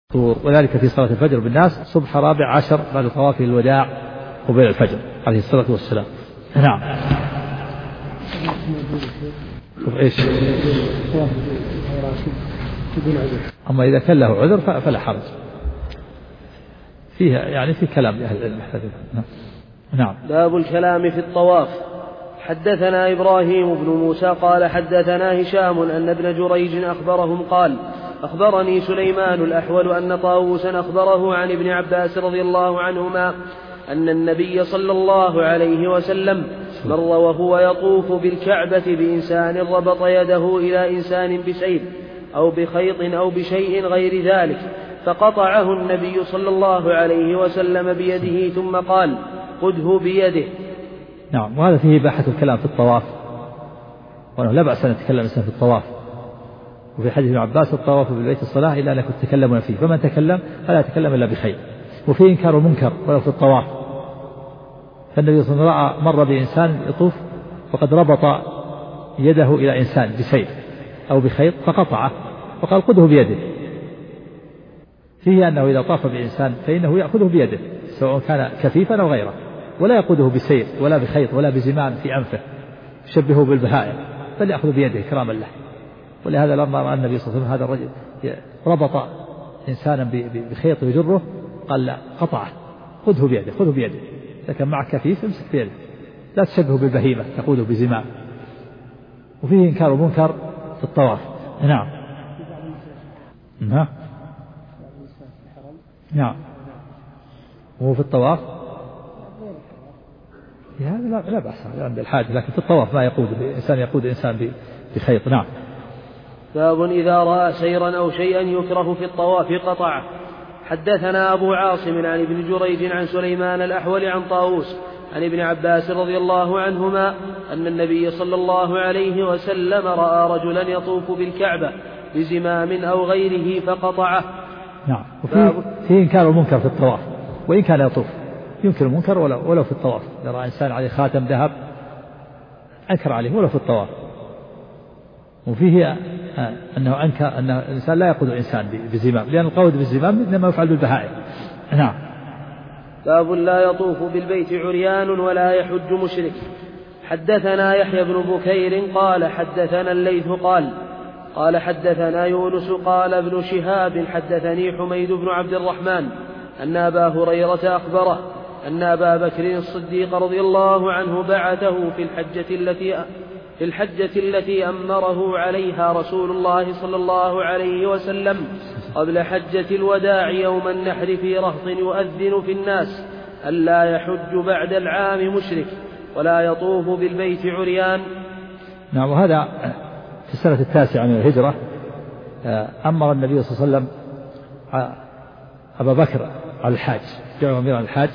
وذلك في صلاة الفجر بالناس صبح 14 بعد طواف الوداع قبيل الفجر عليه الصلاة والسلام. نعم. إيش؟ أما إذا كان له عذر فلا حرج فيها، يعني في كلام لأهل العلم. نعم. باب الكلام في الطواف. حدثنا إبراهيم بن موسى قال حدثنا هشام أن ابن جريج أخبرهم قال أخبرني سليمان الأحول أن طاووسا أخبره عن ابن عباس رضي الله عنهما أن النبي صلى الله عليه وسلم مر وهو يطوف بالكعبة بإنسان ربط يده إلى إنسان بسيف أو بخيط أو بشيء غير ذلك، فقطعه النبي صلى الله عليه وسلم بيده ثم قال خذه بيده. نعم. وهذا فيه إباحة الكلام في الطواف، وأنه لا بأس أن يتكلم الإنسان في الطواف. وفي حديث ابن عباس الطواف بالبيت الصلاة إلا أنكم تتكلمون فيه، فمن تكلم فلا يتكلم إلا بخير. وفيه إنكار المنكر ولو في الطواف، فالنبي صلى الله عليه وسلم مر بإنسان يطوف وقد ربط يده إلى إنسان بسيف أو بخيط فقطعه وقال خذه بيده. فيه أنه إذا طاف بإنسان فإنه يأخذه بيده سواء كان كفيفا أو غيره، ولا يأخذه بسيف ولا بخيط ولا بزمام في أنفه يشبهه بالبهائم، بل يأخذ بيده كراما له. ولهذا لما رأى النبي صلى الله عليه وسلم هذا الرجل ربط إنسانا بخيط يجره قال لا، قطعه خذه بيده، خذه بيده، إذا كان معك كفيف امسك بيده، لا تشبهه بالبهيمة تأخذه بزمام. وفيه إنكار منكر في الطواف. نعم. نعم. وهو في الطواف هذا لا بأس عند الحاج، لكن في الطواف ما يقود إنسان بخيط. نعم. باب إذا رأى سيرا أو شيئا يكره في الطواف قطعه. حدثنا أبو عاصم عن ابن جريج عن سليمان الأحول عن طاووس عن ابن عباس رضي الله عنهما أن النبي صلى الله عليه وسلم رأى رجلا يطوف بالكعبة بزمام أو غيره فقطعه. نعم. وفيه إنكار المنكر في الطواف، وإن كان يطوف ينكر المنكر ولو في الطواف. إذا رأى إنسان عليه خاتم ذهب أنكر عليه ولو في الطواف. وفيه أنه أنكر أن الإنسان لا يقود الإنسان بزمام، لأن القود بالزمام إنما يفعل بالبهائم. نعم. باب لا يطوف بالبيت عريان ولا يحج مشرك. حدثنا يحيى بن بكير قال حدثنا الليث قال حدثنا يونس قال ابن شهاب حدثني حميد بن عبد الرحمن أن أبا هريرة أخبره أن أبا بكر الصديق رضي الله عنه بعثه في الحجة التي أمره عليها رسول الله صلى الله عليه وسلم قبل حجة الوداع يوم النحر في رهط يؤذن في الناس ألا يحج بعد العام مشرك ولا يطوف بالبيت عريان. نعم. وهذا في السنة 9 من الهجرة أمر النبي صلى الله عليه وسلم أبا بكر على الحاج، جعل أميرا الحاج،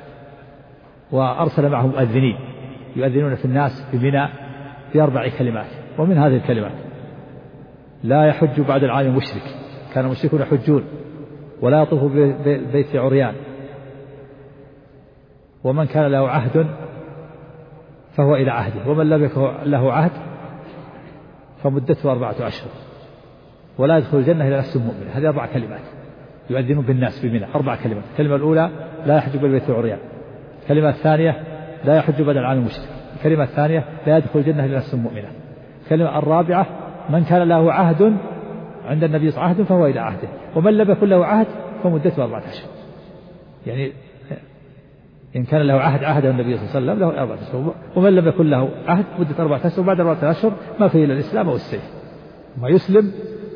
وأرسل معهم مؤذنين يؤذنون في الناس في منى ب4 كلمات، ومن هذه الكلمات لا يحج بعد العام مشرك، كان المشركون يحجون، ولا يطوف بالبيت عريان، ومن كان له عهد فهو إلى عهده، ومن لم يكن له عهد فمدته 4 أشهر، ولا يدخل الجنة إلى نفس مؤمنة. هذه 4 كلمات يؤذنون بالناس في منى، 4 كلمات. الكلمة الأولى لا يحج بالبيت عريان، الكلمة الثانية لا يحج بعد العام مشرك، الكلمة الثانية لا يدخل الجنة إلى نفس مؤمنة، الكلمة الرابعة من كان له عهد عند النبي صلى الله عليه وسلم فهو إلى عهده، ومن لم يكن له عهد فمدته 4 أشهر. يعني إن كان له عهد النبي صلى الله عليه وسلم له 4 أشهر، ومن لم يكن له عهد مدة 4 أشهر، وبعد 4 أشهر ما فيه إلا الإسلام والسيف ما يسلم.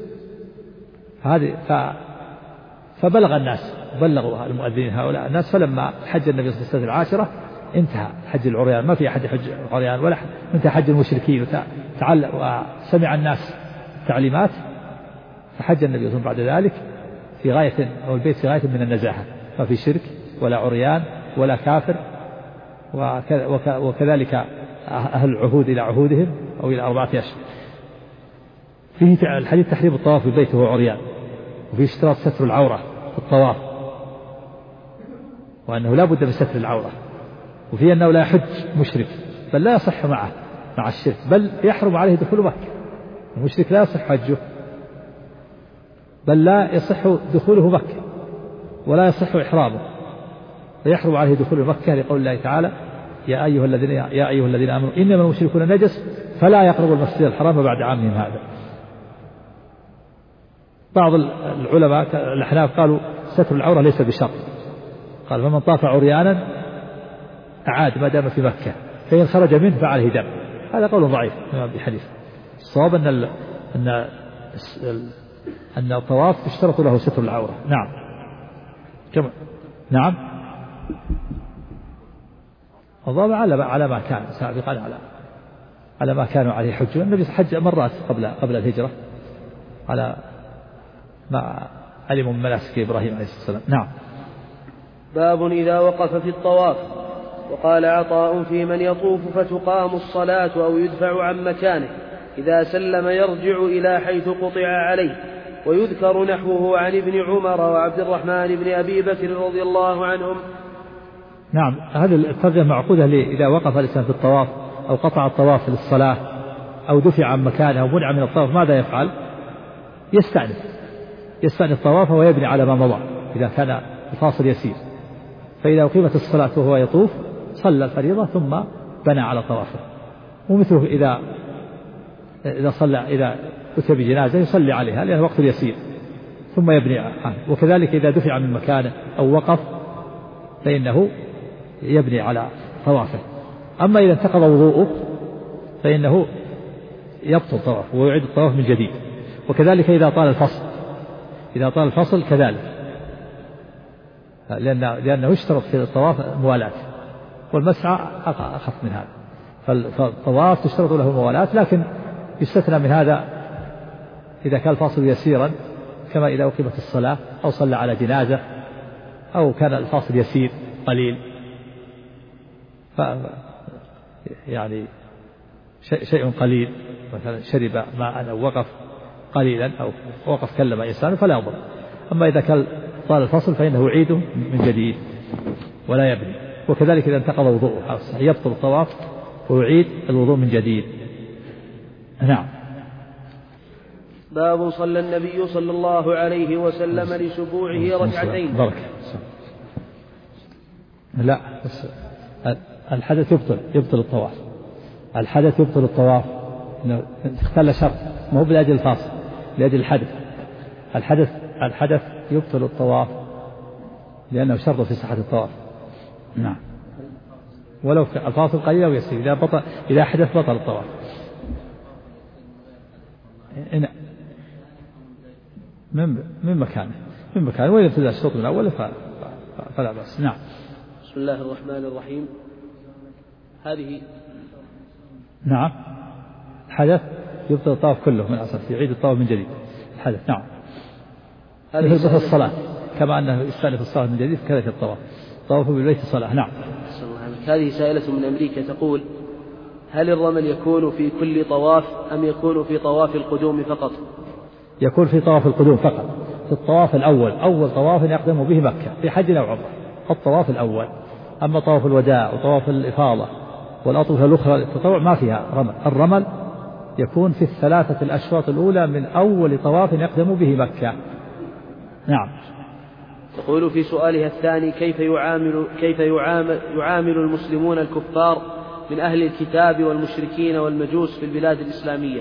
فبلغ الناس، بلغوا المؤذنين هؤلاء الناس، فلما حج النبي صلى الله عليه وسلم 10 انتهى حج العريان، ما في أحد يحج العريان ولا انتهى حج المشركين، وسمع الناس التعليمات، فحج النبي صلى الله عليه وسلم بعد ذلك في غاية، أو البيت في غاية من النزاهة، ما في شرك ولا عريان ولا كافر، وكذلك أهل العهود إلى عهودهم أو إلى 4 أشهر. فيه الحديث تحريم الطواف بالبيت وهو عريان، وفيه اشتراط ستر العورة في الطواف، وأنه لا بد من ستر العورة، وفيه أنه لا يحج مشرك، بل لا يصح معه مع الشرك، بل يحرم عليه دخول مكة، المشرك لا يصح حجه، بل لا يصح دخوله مكة ولا يصح إحرامه، فيحرم عليه دخول مكة لقول الله تعالى يا أيها الذين آمنوا إنما المشركون نجس فلا يقربوا المسجد الحرام بعد عامهم هذا. بعض العلماء الأحناف قالوا ستر العورة ليس بشرط، قال فمن طاف عريانا أعاد ما دام في مكة، فإن خرج منه فعليه دم. هذا قول ضعيف من أبي حنيفة. الصواب أن الطواف يشترط له ستر العورة. نعم كما نعم الضوابط على ما كان سابقا على ما كانوا عليه حج. النبي حج مرات قبل الهجرة على ما علموا من مناسك إبراهيم عليه الصلاة والسلام. نعم. باب إذا وقف في الطواف. وقال عطاء في من يطوف فتقام الصلاة أو يدفع عن مكانه إذا سلم يرجع إلى حيث قطع عليه. ويذكر نحوه عن ابن عمر وعبد الرحمن بن أبي بكر رضي الله عنهم. نعم هذه الترجمة معقودة إذا وقف الإنسان في الطواف أو قطع الطواف للصلاة أو دفع عن مكانه أو منع من الطواف ماذا يفعل؟ يستأنف الطواف ويبني على ما مضى إذا كان الفاصل يسير. فإذا أقيمت الصلاة وهو يطوف صلى الفريضة ثم بنى على طوافه. ومثله إذا أتى بجنازة يصلي عليها لأن الوقت يسير ثم يبني عنه. وكذلك إذا دفع من مكانه أو وقف فإنه يبني على طوافه. أما إذا انتقض وضوءه فإنه يبطل الطواف ويعيد الطواف من جديد. وكذلك إذا طال الفصل كذلك، لأنه يشترط في الطواف موالاة، والمسعى أخف من هذا. فالطواف تشترط له موالاة، لكن يستثنى من هذا إذا كان الفاصل يسيرا كما إذا أقيمت الصلاة أو صلى على جنازة أو كان الفاصل يسير قليل، يعني شيء قليل مثلا شرب ماء أو وقف قليلا أو وقف كلم إنسان فلا يضر. أما إذا كان طال الفصل فإنه يعيده من جديد ولا يبني. وكذلك إذا انتقض وضوءه يبطل الطواف ويعيد الوضوء من جديد. نعم. باب صلى النبي صلى الله عليه وسلم لسبوعه ركعتين. بركة. لا الحدث يبطل الطواف. الحدث يبطل الطواف اختل شرط ما هو بلأجل الفاصل لأجل الحدث يبطل الطواف لأنه شرط في صحة الطواف. نعم ولو الفاصل قليل أو يسير إذا حدث بطل الطواف. من مكانه وإذا ابتدأ الشوط من الأول فلا بأس. نعم. بسم الله الرحمن الرحيم. هذه نعم الحدث يبطل الطواف كله من أصل يعيد الطواف من جديد الحدث. نعم هذه مثل الصلاة كما أنه يستأنف الصلاة من جديد كذلك الطواف بالبيت الصلاة. نعم. هذه سائلة من أمريكا تقول هل الرمل يكون في كل طواف أم يكون في طواف القدوم فقط؟ يكون في طواف القدوم فقط، في الطواف الأول أول طواف يقدم به مكة في حج أو عمرة الطواف الأول. أما طواف الوداع وطواف الإفاضة والأطوفة الأخرى التطوع ما فيها رمل. الرمل يكون في الثلاثة الأشواط الأولى من أول طواف يقدم به مكة. نعم. تقول في سؤالها الثاني كيف يعامل المسلمون الكفار من أهل الكتاب والمشركين والمجوس في البلاد الإسلامية؟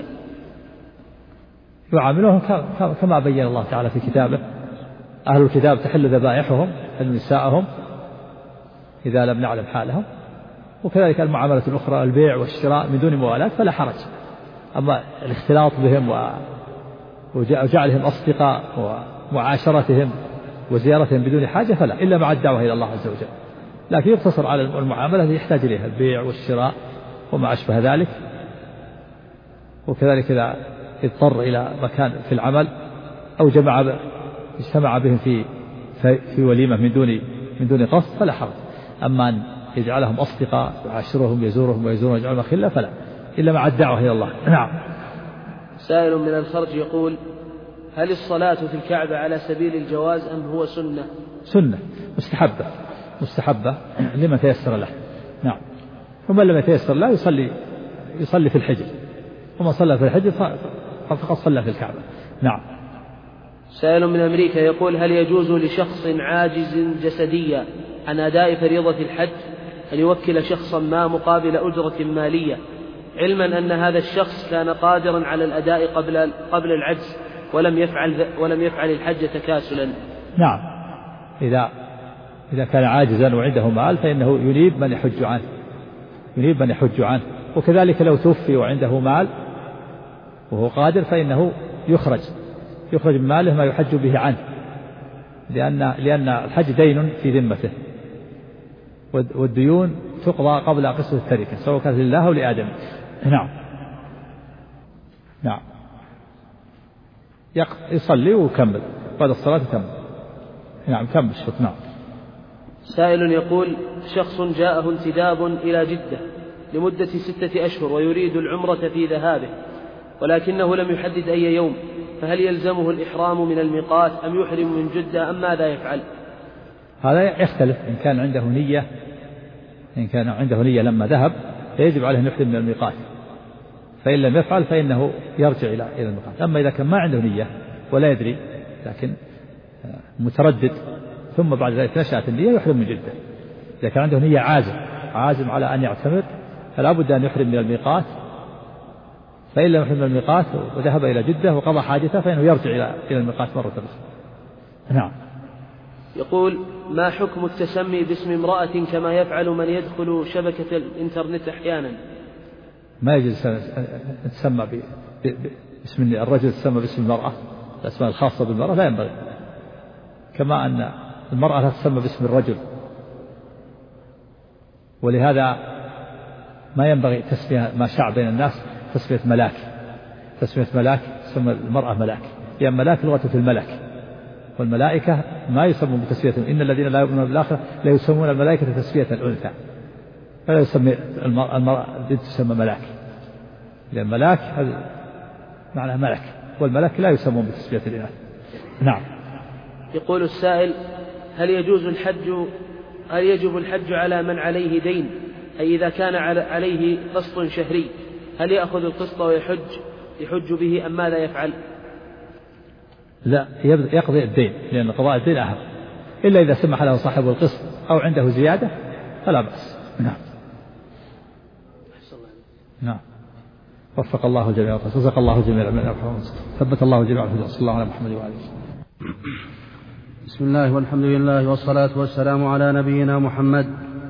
يعاملهم كما بين الله تعالى في كتابه. أهل الكتاب تحل ذبائحهم نساءهم إذا لم نعلم حالهم، وكذلك المعاملة الأخرى البيع والشراء من دون موالاة فلا حرج. أما الاختلاط بهم وجعلهم أصدقاء ومعاشرتهم وزيارتهم بدون حاجة فلا، إلا مع الدعوة إلى الله عز وجل. لكن يقتصر على المعاملة التي يحتاج إليها البيع والشراء وما أشبه ذلك. وكذلك إذا اضطر إلى مكان في العمل أو اجتمع بهم في وليمة من دون قصد فلا حرج. أما أن يجعلهم أصدقاء يعاشرهم يزورهم ويجعلهم خلة فلا، إلا مع الدعوة إلى الله. نعم. سائل من الخرج يقول هل الصلاة في الكعبة على سبيل الجواز أم هو سنة مستحبة لمن تيسر له. نعم. ومن لم يتيسر له يصلي في الحجر، ومن صلى في الحجر فقد صلى في الكعبة. نعم. سائل من أمريكا يقول: هل يجوز لشخص عاجز جسديا عن أداء فريضة الحج أن يوكل شخصا ما مقابل أجرة مالية، علما أن هذا الشخص كان قادرا على الأداء قبل العجز ولم يفعل الحج تكاسلا؟ نعم، إذا كان عاجزا وعنده مال فإنه ينيب من يحج عنه، وكذلك لو توفي وعنده مال وهو قادر فإنه يخرج من ماله ما يحج به عنه، لأن الحج دين في ذمته، والديون تقضى قبل قسمة التركة سواء كانت لله أو لآدم. نعم يصلي ويكمل بعد الصلاة يكمل. نعم كمل الشوط. نعم. سائل يقول: شخص جاءه انتداب إلى جدة لمدة 6 أشهر ويريد العمرة في ذهابه ولكنه لم يحدد أي يوم، فهل يلزمه الإحرام من الميقات أم يحرم من جدة أم ماذا يفعل؟ هذا يختلف. إن كان عنده نية لما ذهب فيجب عليه أن يحرم من الميقات، فإن لم يفعل فإنه يرجع إلى الميقات. أما إذا كان ما عنده نية ولا يدري لكن متردد ثم بعد ذلك نشأت النية يحرم من جدة. إذا كان عنده نية عازم على أن يعتمر فلا بد أن يحرم من الميقات، فإن لم يحرم من الميقات وذهب إلى جدة وقضى حاجته فإنه يرجع إلى الميقات مرة أخرى. نعم. يقول: ما حكم التسمي باسم امرأة كما يفعل من يدخل شبكة الإنترنت أحيانا؟ ما يجوز تسمى باسم الرجل، تسمى باسم المرأة، الأسماء الخاصة بالمرأة لا ينبغي، كما أن المرأة لا تسمى باسم الرجل، ولهذا ما ينبغي تسمية ما شاع بين الناس تسمية ملاك تسمى المرأة ملاك، لأن ملاك لغة الملك، والملائكة ما يسمون بتسمية، إن الذين لا يؤمنون بالآخرة لا يسمون الملائكة تسمية الأنثى، فلا يسمي المرأة تسمى ملاك، لأن ملاك هذا معناه ملك، والملك لا يسمون بتسمية الإناث. نعم. يقول السائل: هل يجب الحج على من عليه دين؟ أي إذا كان عليه قسط شهري هل يأخذ القسط يحج به أم ماذا يفعل؟ لا، يقضي الدين، لأن قضاء الدين أهم، إلا إذا سمح له صاحب القسط أو عنده زيادة فلا بأس. نعم. وفق الله جميعا ورزق الله جميعا من الأفضل، ثبت الله جميعا، صلى الله على محمد وعلى آله. بسم الله والحمد لله والصلاة والسلام على نبينا محمد.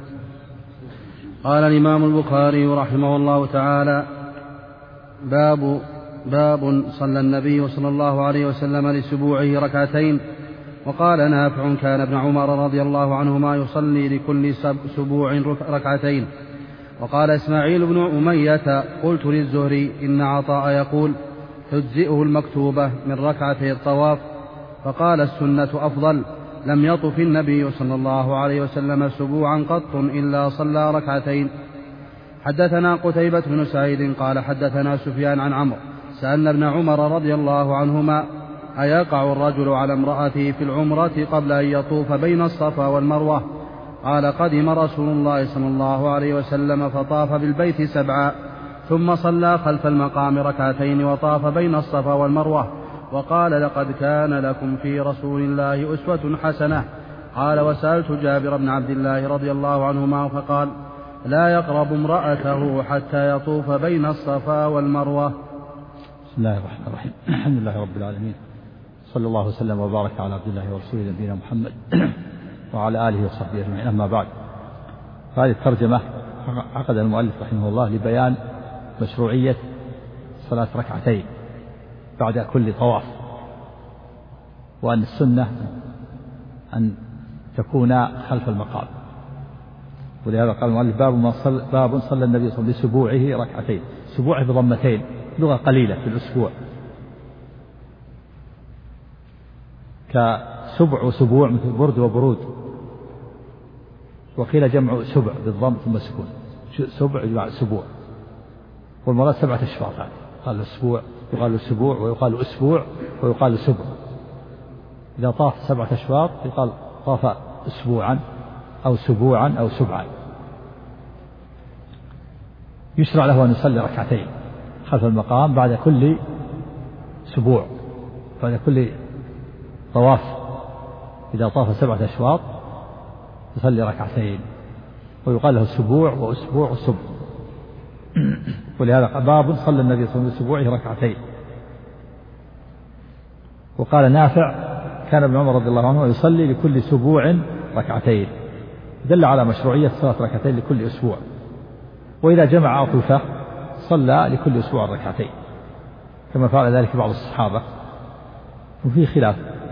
قال الإمام البخاري رحمه الله تعالى: باب صلى النبي صلى الله عليه وسلم لسبوعه ركعتين. وقال نافع: كان ابن عمر رضي الله عنهما يصلي لكل سبوع ركعتين. وقال إسماعيل بن أمية: قلت للزهري: إن عطاء يقول تجزئه المكتوبة من ركعتي الطواف. فقال: السنة أفضل. لم يطف النبي صلى الله عليه وسلم سبوعا قط إلا صلى ركعتين. حدثنا قتيبة بن سعيد قال حدثنا سفيان عن عمرو سألنا ابن عمر رضي الله عنهما: أيقع الرجل على امرأته في العمرة قبل أن يطوف بين الصفا والمروة؟ قال: قدم رسول الله صلى الله عليه وسلم فطاف بالبيت 7 ثم صلى خلف المقام ركعتين وطاف بين الصفا والمروة، وقال: لقد كان لكم في رسول الله أسوة حسنة. قال: وسألت جابر بن عبد الله رضي الله عنهما فقال: لا يقرب امرأته حتى يطوف بين الصفا والمروة. بسم الله الرحمن الرحيم. الحمد لله رب العالمين، صلى الله وسلم وبارك على عبد الله ورسوله نبينا محمد وعلى آله وصحبه أجمعين. أما بعد، هذه الترجمة عقد المؤلف رحمه الله لبيان مشروعية صلاة ركعتين بعد كل طواف، وأن السنة أن تكون خلف المقام. ولهذا قال المؤلف: باب صلى النبي صلى الله عليه وسلم لسبوعه ركعتين. سبوعه بضمتين، لغة قليلة في الأسبوع، كسبع وسبوع مثل برد وبرود، وقيل جمع سبع بالضم ثم سكون، سبع يجمع سبوع، والمراد 7 أشواط. قال الأسبوع يقال السبوع ويقال أسبوع ويقال سبع. إذا طاف 7 أشواط يقال طاف أسبوعا أو سبوعا أو سبعا. يشرع له أن يصلي ركعتين خلف المقام بعد كل سبوع، بعد كل طواف إذا طاف 7 أشواط يصلي ركعتين، ويقال له سبوع وأسبوع وسبع. ولهذا باب صلى النبي صلى الله عليه وسلم بسبوعه ركعتين. وقال نافع كان ابن عمر رضي الله عنه يصلي لكل سبوع ركعتين، دل على مشروعية صلاة ركعتين لكل أسبوع. وإذا جمع أطوفة صلى لكل أسبوع ركعتين كما فعل ذلك بعض الصحابة، وفي خلاف.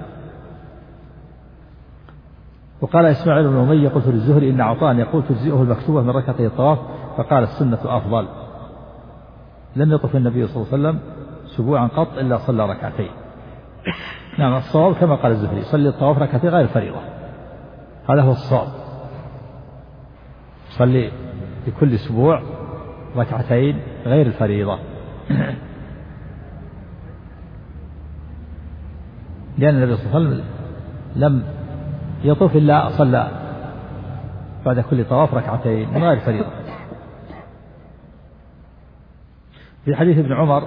وقال إسماعيل بن أمية قلت للزهري إن عطاء يقول تجزئه المكتوبة من ركعتي الطواف، فقال السنة أفضل. لم يطف النبي صلى الله عليه وسلم سبوعا قط إلا صلى ركعتين. نعم الصواب كما قال الزهري صلي الطواف ركعتين غير الفريضة، هذا هو الصواب، صلي لكل أسبوع ركعتين غير الفريضة. لأن النبي صلى الله عليه وسلم لم يطوف إلا صلى بعد كل طواف ركعتين من غير فريضة. في حديث ابن عمر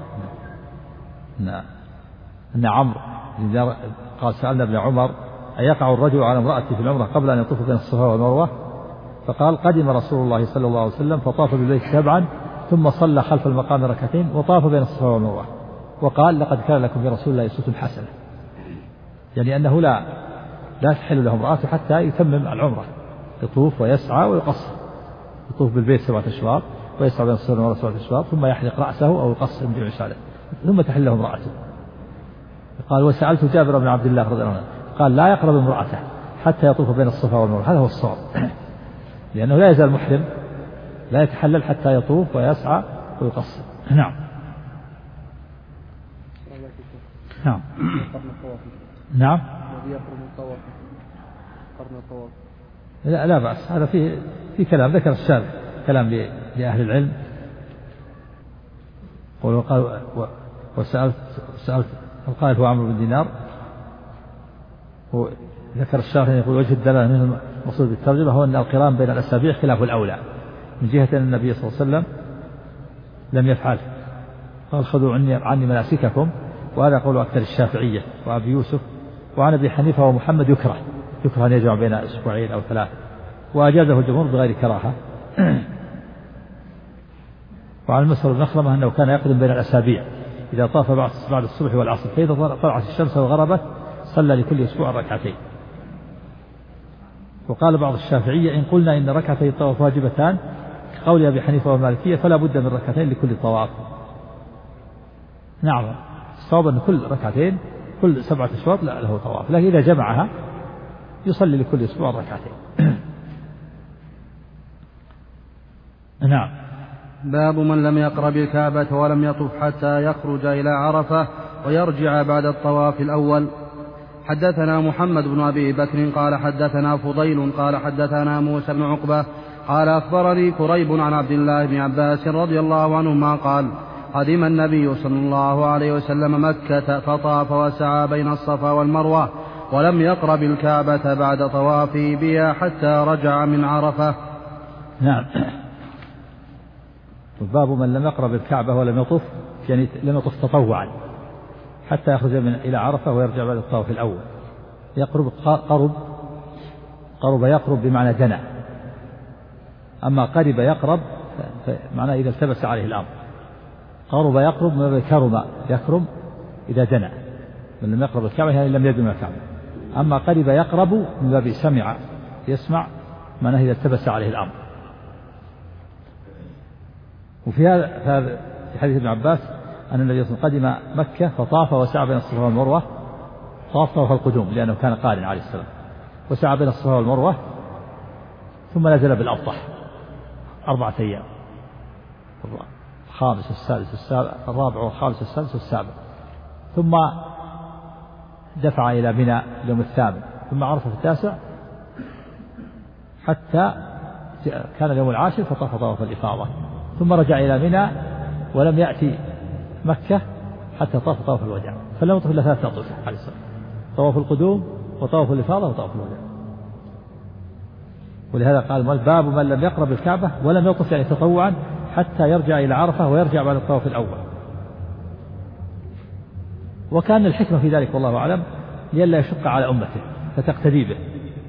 أن عمرو قال سألنا ابن عمر أيقع الرجل على امرأته في العمرة قبل أن يطوف بين الصفا والمروة؟ فقال قدم رسول الله صلى الله عليه وسلم فطاف بالبيت 7 ثم صلى خلف المقام ركعتين وطاف بين الصفا والمروة، وقال لقد كان لكم في رسول الله أسوة حسنة، يعني أنه لا تحل له امرأته حتى يتمم العمرة، يطوف ويسعى ويقصر، يطوف بالبيت 7 أشواط ويسعى بين الصفا والمروة 7 أشواط ثم يحلق رأسه أو يقصر من جميع شعره ثم تحل له امرأته. قال وسألت جابر بن عبد الله رضي الله عنه قال لا يقرب امرأته حتى يطوف بين الصفا والمروة، هذا هو الصواب، لأنه لا يزال محرم لا يتحلل حتى يطوف ويسعى ويقصر. نعم. نعم. نعم. لا بأس، هذا في كلام ذكر الشارع كلام لأهل العلم. وقال وسألت القائل هو عمرو بن دينار، وذكر الشارع يقول وجه الدلالة منه المقصود بالترجمة هو أن القران بين الأسابيع خلاف الأولى، من جهة أن النبي صلى الله عليه وسلم لم يفعل، قال خذوا عني مناسككم، وهذا قول أكثر الشافعية وأبي يوسف. وعن أبي حنيفة ومحمد يكره أن يجمع بين أسبوعين أو 3، وأجازه الجمهور بغير كراهة. وعن المسر بن مخرمة أنه كان يقدم بين الأسابيع إذا طاف بعد الصبح والعصر، فإذا طلعت الشمس وغربت صلى لكل أسبوع ركعتين. وقال بعض الشافعية إن قلنا إن ركعتي الطواف واجبتان كقول أبي حنيفة والمالكية فلا بد من ركعتين لكل طواف. نعم الصواب أن كل ركعتين كل 7 أشواط له طواف، لكن إذا جمعها يصلي لكل أسبوع ركعتين. نعم. باب من لم يقرب الكعبة ولم يطف حتى يخرج إلى عرفة ويرجع بعد الطواف الأول. حدثنا محمد بن أبي بكر قال حدثنا فضيل قال حدثنا موسى بن عقبة قال أخبرني كريب عن عبد الله بن عباس رضي الله عنهما قال قدم النبي صلى الله عليه وسلم مكة فطاف وسعى بين الصفا والمروة ولم يقرب الكعبة بعد طوافه بها حتى رجع من عرفة. نعم. باب من لم يقرب الكعبة ولم يطف، يعني لم يطف تطوعا حتى يخرج إلى عرفة ويرجع بعد الطواف الأول. يقرب يقرب بمعنى دنا، أما قرب يقرب معناه إذا التبس عليه الأمر. قرب يقرب من باب كرم يكرم إذا دنا، من لم يقرب الكعبة يعني لم يدن الكعبة. أما قرب يقرب من باب سمع يسمع معناه إذا التبس عليه الأمر. وفي هذا في حديث ابن عباس أن النبي صلى الله عليه وسلم قدم مكة فطاف وسعى بين الصفا والمروة، طاف القدوم لأنه كان قارن عليه السلام، وسعى بين الصفا والمروة ثم نزل بالأبطح 4 أيام، الخامس السادس السابع الرابع والخامس السادس والسابع، ثم دفع إلى منى اليوم 8 ثم عرفة في 9 حتى كان اليوم 10 فطاف طواف الإفاضة، ثم رجع إلى منى ولم يأتي مكة حتى طاف طواف الوداع، فلم يطف إلا 3 أطوفة عليه السلام، طواف القدوم وطواف الإفاضة وطواف الوداع. ولهذا قال باب من لم يقرب الكعبة ولم يطف يعني تطوعا حتى يرجع إلى عرفة ويرجع بعد الطواف الأول. وكان الحكمة في ذلك والله أعلم لئلا يشق على أمته فتقتدي به.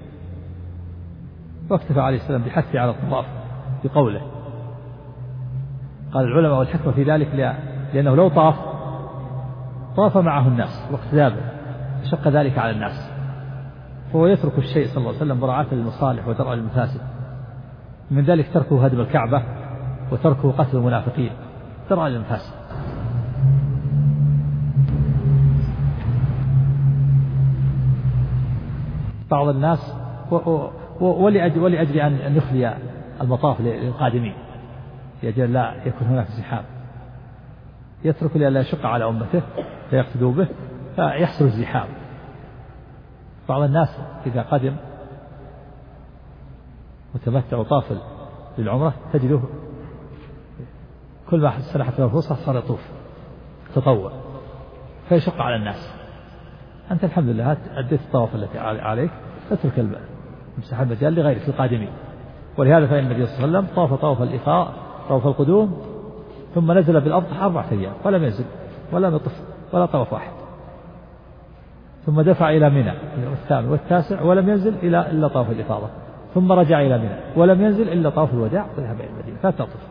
واكتفى عليه السلام بحثه على الطواف بقوله. قال العلماء والحكمة في ذلك لأنه لو طاف معه الناس واقتدى به شق ذلك على الناس، فهو يترك الشيء صلى الله عليه وسلم مراعاة للمصالح ودرء المفاسد. من ذلك تركه هدم الكعبة وتركه قتل المنافقين درء المفاسد. بعض الناس ولأجل أن يخلي المطاف للقادمين لأجل لا يكون هناك زحام يترك لئلا يشق على أمته فيقتدوا به فيحصل الزحام. بعض الناس إذا قدم وتمتع وطاف للعمرة تجده كل ما سنحت له فرصة صار يطوف تطوع فيشق على الناس. أنت الحمد لله أديت الطواف التي عليك اترك امسح المجال لغيرك القادمين. ولهذا فإن النبي صلى الله عليه وسلم طاف الإفاضة طواف القدوم ثم نزل بالأضحى 4 أيام ولم ينزل ولم يطف ولا طواف واحد، ثم دفع إلى منى الثامن والتاسع ولم ينزل إلا طواف الإفاضة، ثم رجع إلى منى ولم ينزل إلا طواف الوداع وذهب إلى المدينة فتطف.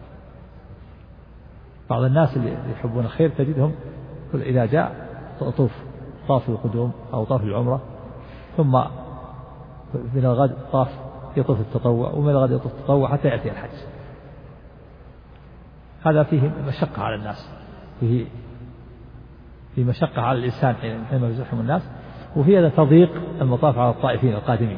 بعض الناس اللي يحبون الخير تجدهم إذا جاء طاف القدوم أو طاف العمرة ثم من الغد طاف يطوف التطوع ومن الغد يطوف التطوع حتى يأتي الحج. هذا فيه مشقة على الناس، فيه مشقة على الإنسان حينما يزحم الناس، وفي هذا تضييق المطاف على الطائفين القادمين.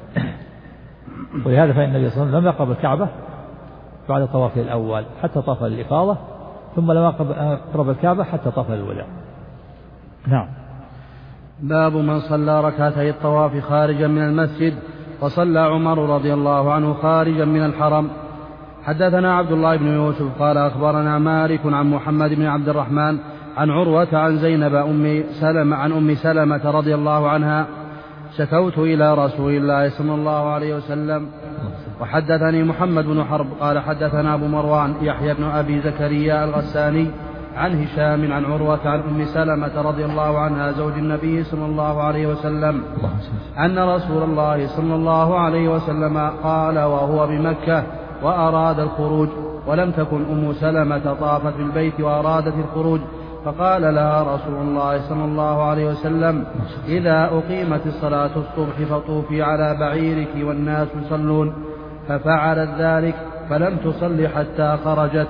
ولهذا فإن النبي صلى الله عليه وسلم لم يقرب الكعبة بعد طوافه الأول حتى طاف للإفاضة، ثم لم يقرب الكعبة حتى طاف للوداع. نعم. باب من صلى ركعتي الطواف خارجا من المسجد وصلى عمر رضي الله عنه خارجا من الحرم. حدثنا عبد الله بن يوسف قال أخبرنا مالك عن محمد بن عبد الرحمن عن عروة عن زينب عن أم سلمة رضي الله عنها شكوت إلى رسول الله صلى الله عليه وسلم. وحدثني محمد بن حرب قال حدثنا أبو مروان يحيى بن أبي زكريا الغساني عن هشام عن عروة عن أم سلمة رضي الله عنها زوج النبي صلى الله عليه وسلم أن رسول الله صلى الله عليه وسلم قال وهو بمكة وأراد الخروج، ولم تكن أم سلمة طافت بالبيت وأرادت الخروج، فقال لها رسول الله صلى الله عليه وسلم إذا أقيمت الصلاة الصبح فطوفي على بعيرك والناس يصلون، ففعلت ذلك فلم تصل حتى خرجت.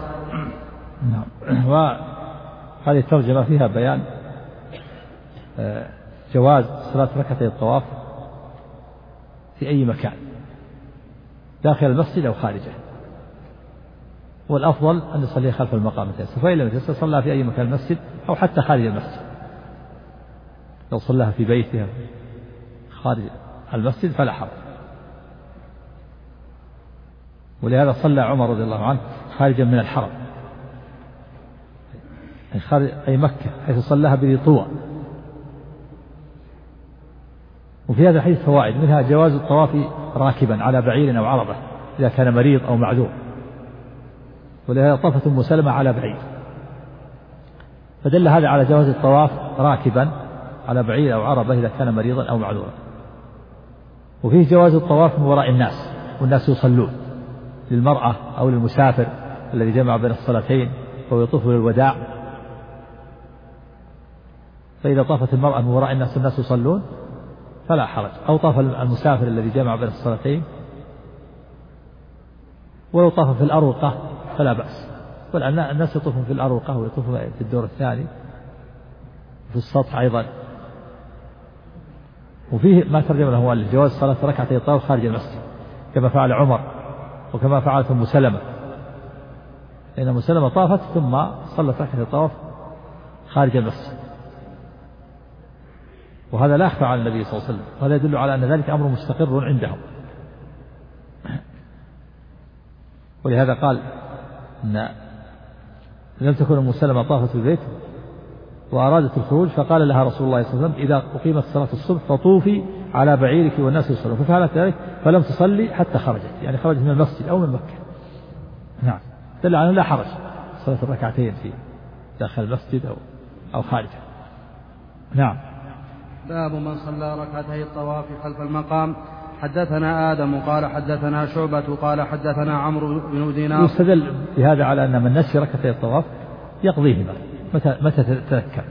وهذه الترجمة فيها بيان جواز صلاة ركعتي الطواف في أي مكان داخل المسجد أو خارجه، والأفضل أن يصلي خلف المقام التيسر، فإن لم يتيسر صلى في أي مكان المسجد أو حتى خارج المسجد. لو صلىها في بيتها خارج المسجد فلا حرج. ولهذا صلى عمر رضي الله عنه خارجا من الحرم أي مكة حيث صلىها بذي طوى. وفي هذا الحديث فوائد، منها جواز الطواف راكبا على بعير أو عربة إذا كان مريض أو معذور، ولهذا طافت أم سلمة على بعير، فدل هذا على جواز الطواف راكبا على بعير أو عربة إذا كان مريضا أو معذورا. وفيه جواز الطواف من وراء الناس والناس يصلون، للمرأة أو للمسافر الذي جمع بين الصلاتين فهو يطوف للوداع، فإذا طافت المرأة من وراء الناس والناس يصلون فلا حرج، أو طاف المسافر الذي جمع بين الصلاتين، ولو طاف في الأروقة فلا بأس. والآن الناس يطوفون في الأروقة ويطوفون في الدور الثاني في السطح أيضا. وفيه ما ترجم له هو جواز صلاة ركعتي الطواف خارج المسجد كما فعل عمر وكما فعلت أم سلمة، لأن أم سلمة طافت ثم صلت ركعتي الطواف خارج المسجد، وهذا لا يخفى على النبي صلى الله عليه وسلم، وهذا يدل على أن ذلك أمر مستقر عندهم. ولهذا قال إن لم تكن أم سلمة طافت في البيت وأرادت الخروج، فقال لها رسول الله صلى الله عليه وسلم إذا أقيمت صلاة الصبح فطوفي على بعيرك والناس يصلون، ففعلت ذلك فلم تصلي حتى خرجت، يعني خرجت من المسجد أو من مكة. نعم، دل على لا حرج صلاة الركعتين في داخل المسجد أو خارجه. نعم. باب من صلى ركعتي الطواف خلف المقام. حدثنا آدم قال حدثنا شعبة قال حدثنا عمرو بن دينار. يستدل بهذا على أن من نسي ركعتي الطواف يقضيهما متى تذكر،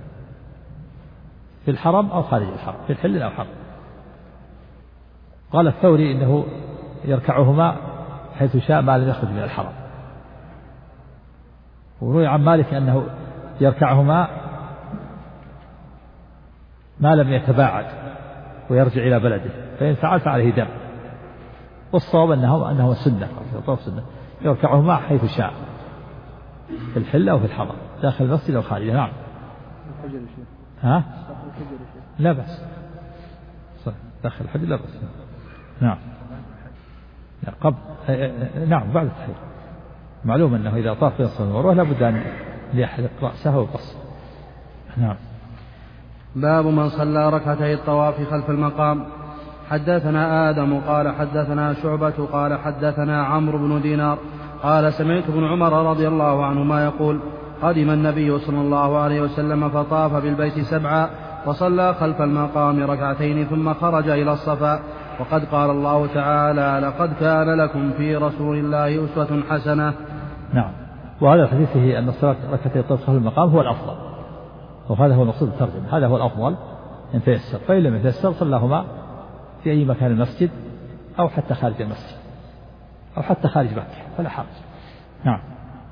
في الحرم أو خارج الحرم، في الحل أو حرم. قال الثوري إنه يركعهما حيث شاء ما لم يخرج من الحرم، وروي عن مالك أنه يركعهما ما لم يتباعد ويرجع إلى بلده، فإن فعل فعليه دم. والصواب أنه سنة، يركعهما حيث شاء، في الحل أو في الحرم، داخل المسجد أو خارجه. نعم. ها؟ لا بأس، داخل الحج لا بأس. نعم. نعم بعد التحريم. معلوم أنه إذا طاف بين الصفا والمروة لابد أن يحلق رأسه ويقص. نعم. باب من صلى ركعتي الطواف خلف المقام. حدثنا آدم قال حدثنا شعبة قال حدثنا عمرو بن دينار قال سمعت ابن عمر رضي الله عنهما يقول قدم النبي صلى الله عليه وسلم فطاف بالبيت 7 وصلى خلف المقام ركعتين ثم خرج إلى الصفا، وقد قال الله تعالى لقد كان لكم في رسول الله أسوة حسنة. نعم. وهذا الحديث فيه أن صلاة ركعتي الطواف خلف المقام هو الأفضل، وهذا هو مقصود الترجمة، هذا هو الأفضل إن تيسر، فإن لم يتيسر صلاهما في أي مكان المسجد أو حتى خارج المسجد أو حتى خارج مكة فلا حرج. نعم.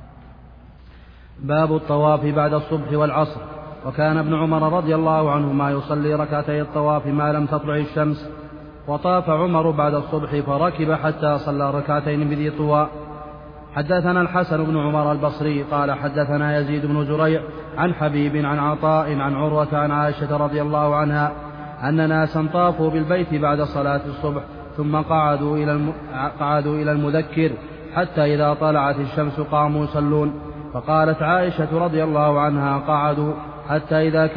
باب الطواف بعد الصبح والعصر. وكان ابن عمر رضي الله عنهما يصلي ركعتي الطواف ما لم تطلع الشمس، وطاف عمر بعد الصبح فركب حتى صلى ركعتين بذي طوى. حدثنا الحسن بن عمر البصري قال حدثنا يزيد بن زريع عن حبيب عن عطاء عن عروة عن عائشة رضي الله عنها أن ناسا طافوا بالبيت بعد صلاة الصبح ثم قعدوا إلى المذكر حتى إذا طلعت الشمس قاموا يصلون، فقالت عائشة رضي الله عنها قعدوا حتى إذا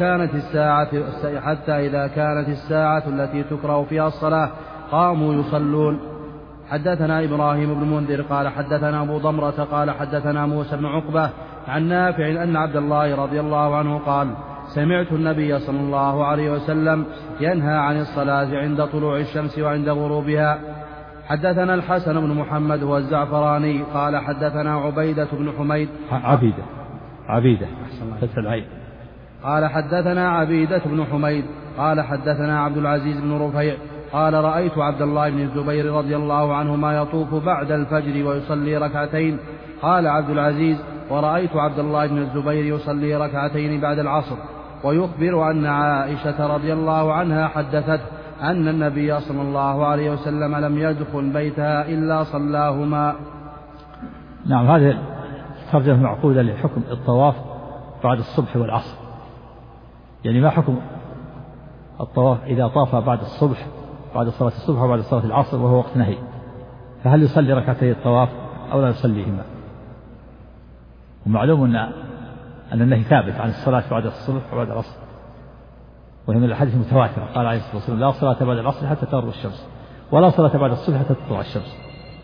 كانت الساعة التي تكره فيها الصلاة قاموا يصلون. حدثنا إبراهيم بن منذر قال حدثنا أبو ضمرة قال حدثنا موسى بن عقبة عن نافع أن عبد الله رضي الله عنه قال سمعت النبي صلى الله عليه وسلم ينهى عن الصلاة عند طلوع الشمس وعند غروبها. حدثنا الحسن بن محمد هو الزعفراني قال حدثنا عبيدة بن حميد عبيدة قال حدثنا عبيدة بن حميد قال حدثنا عبد العزيز بن رفيع قال رأيت عبد الله بن الزبير رضي الله عنهما يطوف بعد الفجر ويصلي ركعتين. قال عبد العزيز ورأيت عبد الله بن الزبير يصلي ركعتين بعد العصر، ويخبر أن عائشة رضي الله عنها حدثته أن النبي صلى الله عليه وسلم لم يدخل بيتها إلا صلاهما. نعم. هذه الترجمة معقودة لحكم الطواف بعد الصبح والعصر، يعني ما حكم الطواف إذا طاف بعد الصبح بعد صلاة الصبح وبعد صلاة العصر وهو وقت نهي، فهل يصلي ركعتي الطواف أو لا يصليهما؟ ومعلوم أن النهي ثابت عن الصلاة بعد الصبح وبعد العصر، وهي من الحديث المتواترة. قال عليه الصلاة والسلام لا صلاة بعد العصر حتى تغرب الشمس، ولا صلاة بعد الصبح حتى تطلع الشمس.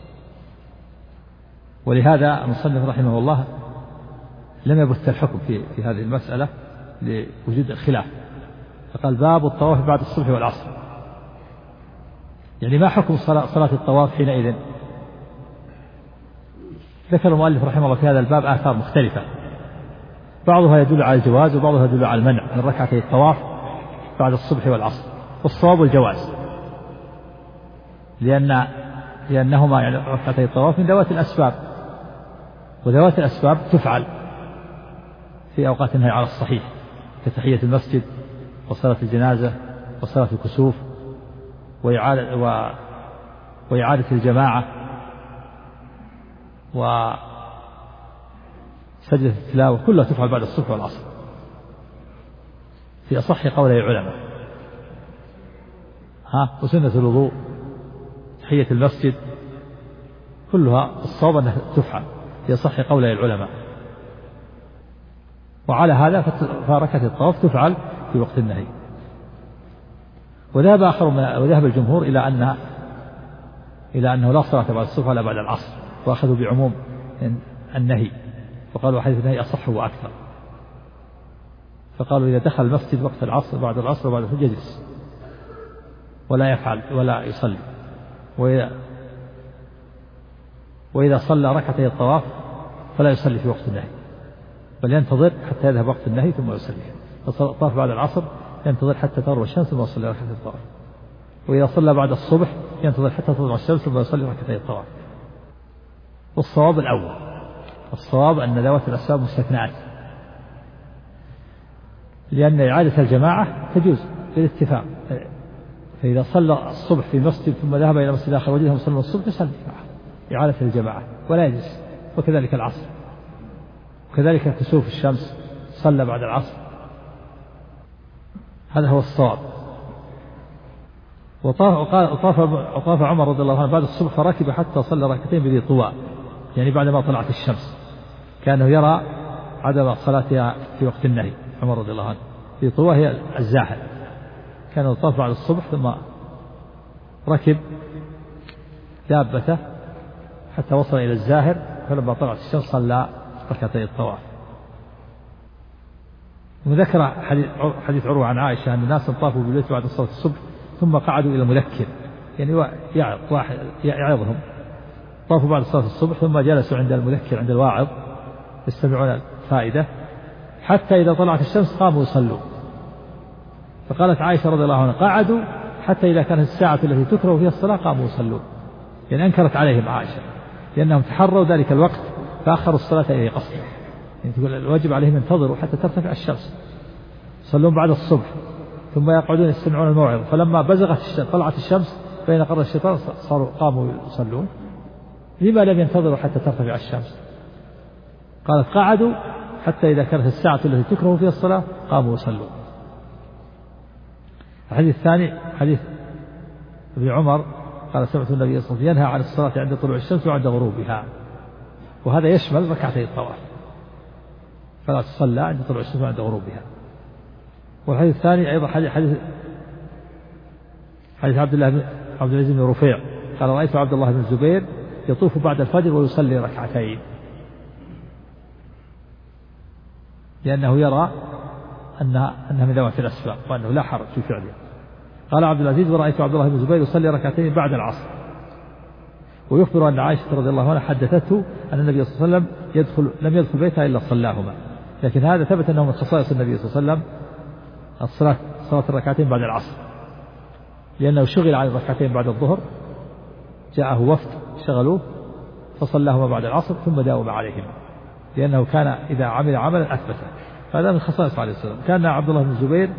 ولهذا المصنف رحمه الله لم يبث الحكم في هذه المسألة لوجود الخلاف، فقال باب الطواف بعد الصبح والعصر، يعني ما حكم صلاة الطواف حينئذ؟ ذكر المؤلف رحمه الله في هذا الباب آثار مختلفة، بعضها يدل على الجواز وبعضها يدل على المنع من ركعتي الطواف بعد الصبح والعصر، والصواب الجواز، لأنهما يعني ركعتي الطواف من ذوات الأسباب، وذوات الأسباب تفعل في أوقات النهي على الصحيح كتحية المسجد وصلاة الجنازة وصلاة الكسوف وإعادة الجماعة وسجدة التلاوة، كلها تفعل بعد الصبح والعصر في أصح قولي العلماء. وسنة الوضوء تحية المسجد كلها الصواب أنها تفعل في أصح قولي العلماء، وعلى هذا فركعة الطواف تفعل في وقت النهي. وذهب الجمهور إلى أنه لا صلاة بعد الصبح ولا بعد العصر، وأخذوا بعموم النهي، وقالوا حديث النهي أصح وأكثر. فقالوا إذا دخل المسجد وقت العصر بعد العصر وبعد الفجر يجلس ولا يفعل ولا يصلي، وإذا صلى ركعتي الطواف فلا يصلي في وقت النهي، بل ينتظر حتى يذهب وقت النهي ثم يصلي. فالطواف بعد العصر ينتظر حتى تغرب الشمس ثم يصلي ركعتي الطواف، وإذا صلى بعد الصبح ينتظر حتى تطلع الشمس ثم يصلي ركعتي الطواف. والصواب الأول، الصواب أن ذوات الأسباب مستثنات، لأن إعادة الجماعة تجوز بالاتفاق. فإذا صلى الصبح في مسجد ثم ذهب إلى مسجد آخر وجدهم صلوا الصبح يصلي إعادة الجماعة ولا يجلس، وكذلك العصر، وكذلك كسوف الشمس صلى بعد العصر. هذا هو الصواب. وطاف عمر رضي الله عنه بعد الصبح فركب حتى صلى ركعتين بذي طوى، يعني بعد ما طلعت الشمس، كانه يرى عدم صلاتها في وقت النهي. عمر رضي الله عنه ذي طوى هي الزاحل، كان يطاف بعد الصبح ثم ركب دابته حتى وصل إلى الزاهر، فلما طلعت الشمس صلى ركعتي الطواف. وذكر حديث عروة عن عائشة أن الناس طافوا بالبيت بعد صلاة الصبح ثم قعدوا إلى المذكر، يعني يعظهم، طافوا بعد صلاة الصبح ثم جلسوا عند المذكر عند الواعظ يستمعون الفائدة حتى إذا طلعت الشمس قاموا يصلوا. فقالت عائشة رضي الله عنها قعدوا حتى إذا كانت الساعة التي تكره فيها الصلاة قاموا يصلون، يعني أنكرت عليهم عائشة لأنهم تحروا ذلك الوقت فأخروا الصلاة إليه قصدا، يعني تقول الواجب عليهم ينتظروا حتى ترتفع الشمس، يصلون بعد الصبح ثم يقعدون يستمعون الموعظة، فلما بزغت طلعت الشمس بين قرن الشيطان قاموا يصلون. لما لم ينتظروا حتى ترتفع الشمس؟ قالت قعدوا حتى إذا كانت الساعة التي تكره فيها الصلاة قاموا يصلون. الحديث الثاني حديث ابن عمر قال سمعت النبي صلى الله عليه وسلم ينهى عن الصلاة عند طلوع الشمس وعند غروبها، وهذا يشمل ركعتي الطواف، فلا تصلى عند طلوع الشمس وعند غروبها. والحديث الثاني أيضا حديث عبد العزيز بن رفيع قال رأيت عبد الله بن الزبير يطوف بعد الفجر ويصلي ركعتين، لأنه يرى أنها من ذوات الأسباب وأنه لا حرج في فعله. قال عبد العزيز ورأيت عبد الله بن الزبير يصلي ركعتين بعد العصر. ويخبر أن عائشة رضي الله عنها حدثته أن النبي صلى الله عليه وسلم لم يدخل بيتها إلا صلاهما، لكن هذا ثبت أنه من خصائص النبي صلى الله عليه وسلم صلاة الركعتين بعد العصر، لأنه شغل عن الركعتين بعد الظهر، جاءه وفد شغلوه فصلاهما بعد العصر ثم داوم عليهما، لأنه كان إذا عمل عملا أثبته. هذا من خصائص عليه السلام. كان عبد الله بن الزبير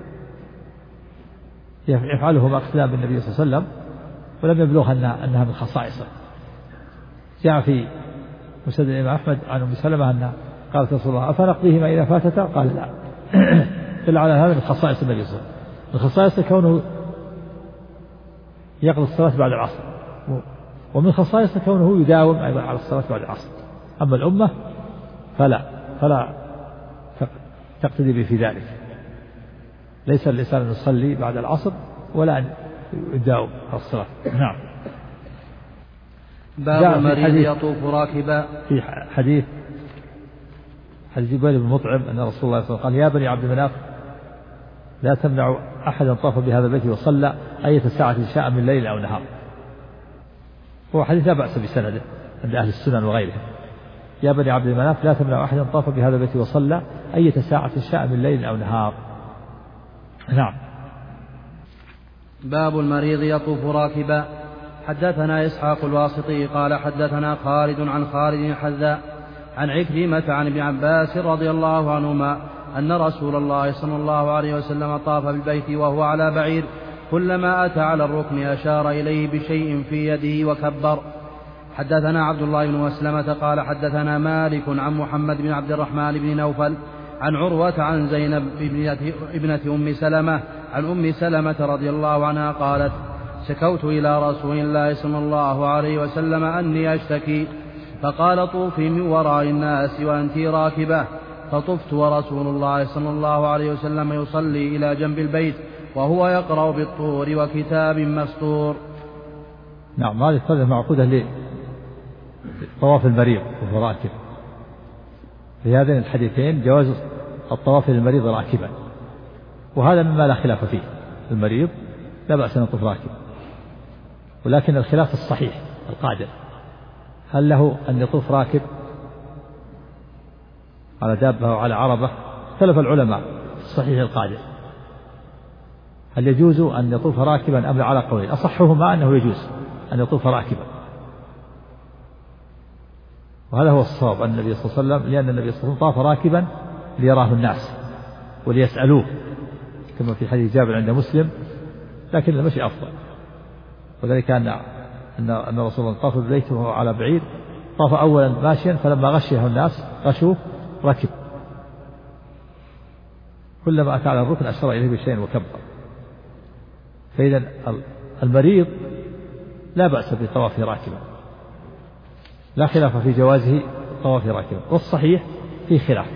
يفعله مع اقتداء بالنبي صلى الله عليه وسلم، ولم يبلغ أنها من خصائصه. جاء في مسند الإمام أحمد عن أم سلمة أنها قالت رسول الله أفنقضيهما إذا فاتتا؟ قال لا. دل على هذا من خصائص النبي صلى الله عليه وسلم. من خصائصه كونه يقضي الصلاة بعد العصر، ومن خصائصه كونه يداوم أيضا على الصلاة بعد العصر. أما الأمة فلا تقتدي به في ذلك، ليس الإنسان أن يصلي بعد العصر ولا أن يداوم على الصلاة. نعم. باب المريض يطوف راكبا. في حديث جبير بن مطعم أن رسول الله صلى الله عليه وسلم قال يا بني عبد مناف لا تمنعوا أحدا طاف بهذا البيت وصلى أية ساعة شاء من ليل أو نهار. هو حديث لا بأس بسنده عند أهل السنن وغيرهم. يا بني عبد مناف لا تمنعوا أحدا طاف بهذا البيت وصلى أية ساعة شاء من ليل أو نهار. نعم. باب المريض يطوف راكبا. حدثنا إسحاق الواسطي قال حدثنا خالد عن خالد الحذاء عن عكرمة عن ابن عباس رضي الله عنهما أن رسول الله صلى الله عليه وسلم طاف بالبيت وهو على بعير، كلما أتى على الركن أشار إليه بشيء في يده وكبر. حدثنا عبد الله بن مسلمة قال حدثنا مالك عن محمد بن عبد الرحمن بن نوفل عن عروة عن زينب ابنة أم سلمة عن أم سلمة رضي الله عنها قالت شكوت إلى رسول الله صلى الله عليه وسلم أني أشتكي، فقال طوفي من وراء الناس وأنت راكبة، فطفت ورسول الله صلى الله عليه وسلم يصلي إلى جنب البيت وهو يقرأ بالطور وكتاب مسطور. نعم. هذه الصلاة معقودة لطواف المريض وهو راكب. في هذين الحديثين جواز الطواف للمريض راكبا، وهذا مما لا خلاف فيه. المريض لا بأس أن يطوف راكبا، ولكن الخلاف الصحيح القادر هل له أن يطوف راكب على دابة أو على عربة؟ اختلف العلماء في الصحيح القادر هل يجوز أن يطوف راكبا أم على قولين. أصحهما أنه يجوز أن يطوف راكبا، وهذا هو الصواب أن النبي صلى الله عليه وسلم، لأن النبي صلى الله عليه وسلم طاف راكبا ليراه الناس وليسألوه كما في حديث جابر عند مسلم، لكن المشي أفضل. وذلك أن رسول الله طاف بالبيت وهو على بعير، طاف أولا ماشيا فلما غشه الناس غشوه ركب، كلما أتى على الركن أشار إليه بشيء وكبر. فإذا المريض لا بأس بطوافه راكبا، لا خلاف في جوازه الطواف راكبا، والصحيح في خلاف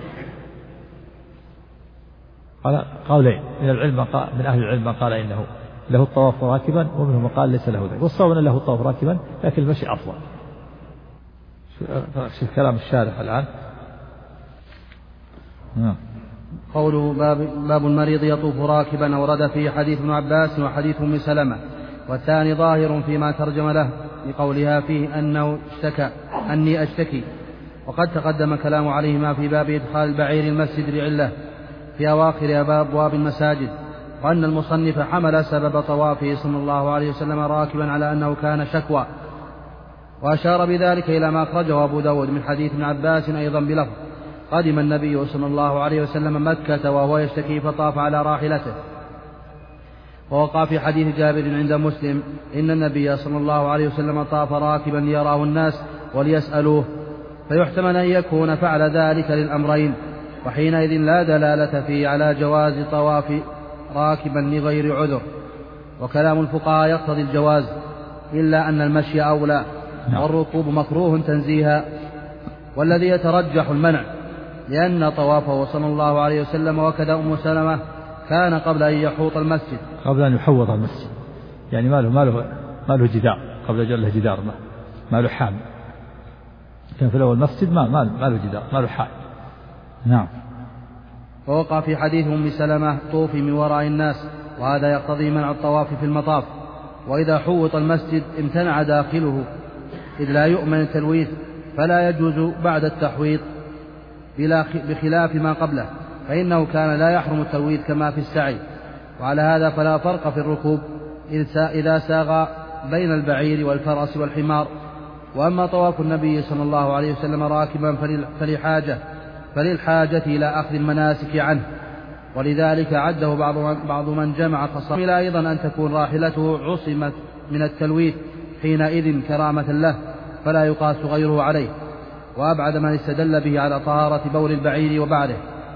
على قولين من أهل العلم قال إنه له الطواف راكبا، ومنهم من قال ليس له ذلك، والصواب أن له الطواف راكبا لكن المشي أفضل. شوف كلام الشارح الآن. قوله باب المريض يطوف راكبا أورد فيه حديث ابن عباس وحديث أم سلمة، والثاني ظاهر فيما ترجم له لقولها فيه أنه اشتكى أني أشتكي، وقد تقدم كلام عليهما في باب إدخال البعير المسجد لعلة في أواخر أبواب المساجد، وأن المصنف حمل سبب طوافه صلى الله عليه وسلم راكبا على أنه كان شكوى، وأشار بذلك إلى ما أخرجه أبو داود من حديث ابن عباس أيضا بلفظ قدم النبي صلى الله عليه وسلم مكة وهو يشتكي فطاف على راحلته. ووقع في حديث جابر عند مسلم إن النبي صلى الله عليه وسلم طاف راكبا ليراه الناس وليسألوه، فيحتمل أن يكون فعل ذلك للأمرين، وحينئذ لا دلالة فيه على جواز طواف راكبا لغير عذر، وكلام الفقهاء يقتضي الجواز إلا أن المشي أولى والركوب مكروه تنزيها، والذي يترجح المنع لأن طوافه صلى الله عليه وسلم وكذا أم سلمة كان قبل أن يحوط المسجد، قبل أن يحوط المسجد، يعني ما له جدار، قبل أن له جدار ما له حام، كان في الأول مسجد ما له جدار ما له حام. نعم. ووقع في حديث أم سلمة طوفي من وراء الناس، وهذا يقتضي منع الطواف في المطاف، وإذا حوط المسجد امتنع داخله إذ لا يؤمن التلويث، فلا يجوز بعد التحويط بخلاف ما قبله، فإنه كان لا يحرم التلويث كما في السعي. وعلى هذا فلا فرق في الركوب إذا ساغ بين البعير والفرس والحمار. وأما طواف النبي صلى الله عليه وسلم راكبا فللحاجة إلى أخذ المناسك عنه، ولذلك عده بعض من جمع خصائص، إلى أيضا أن تكون راحلته عصمت من التلويث حينئذ كرامة له، فلا يقاس غيره عليه، وأبعد من استدل به على طهارة بول البعير وبعده.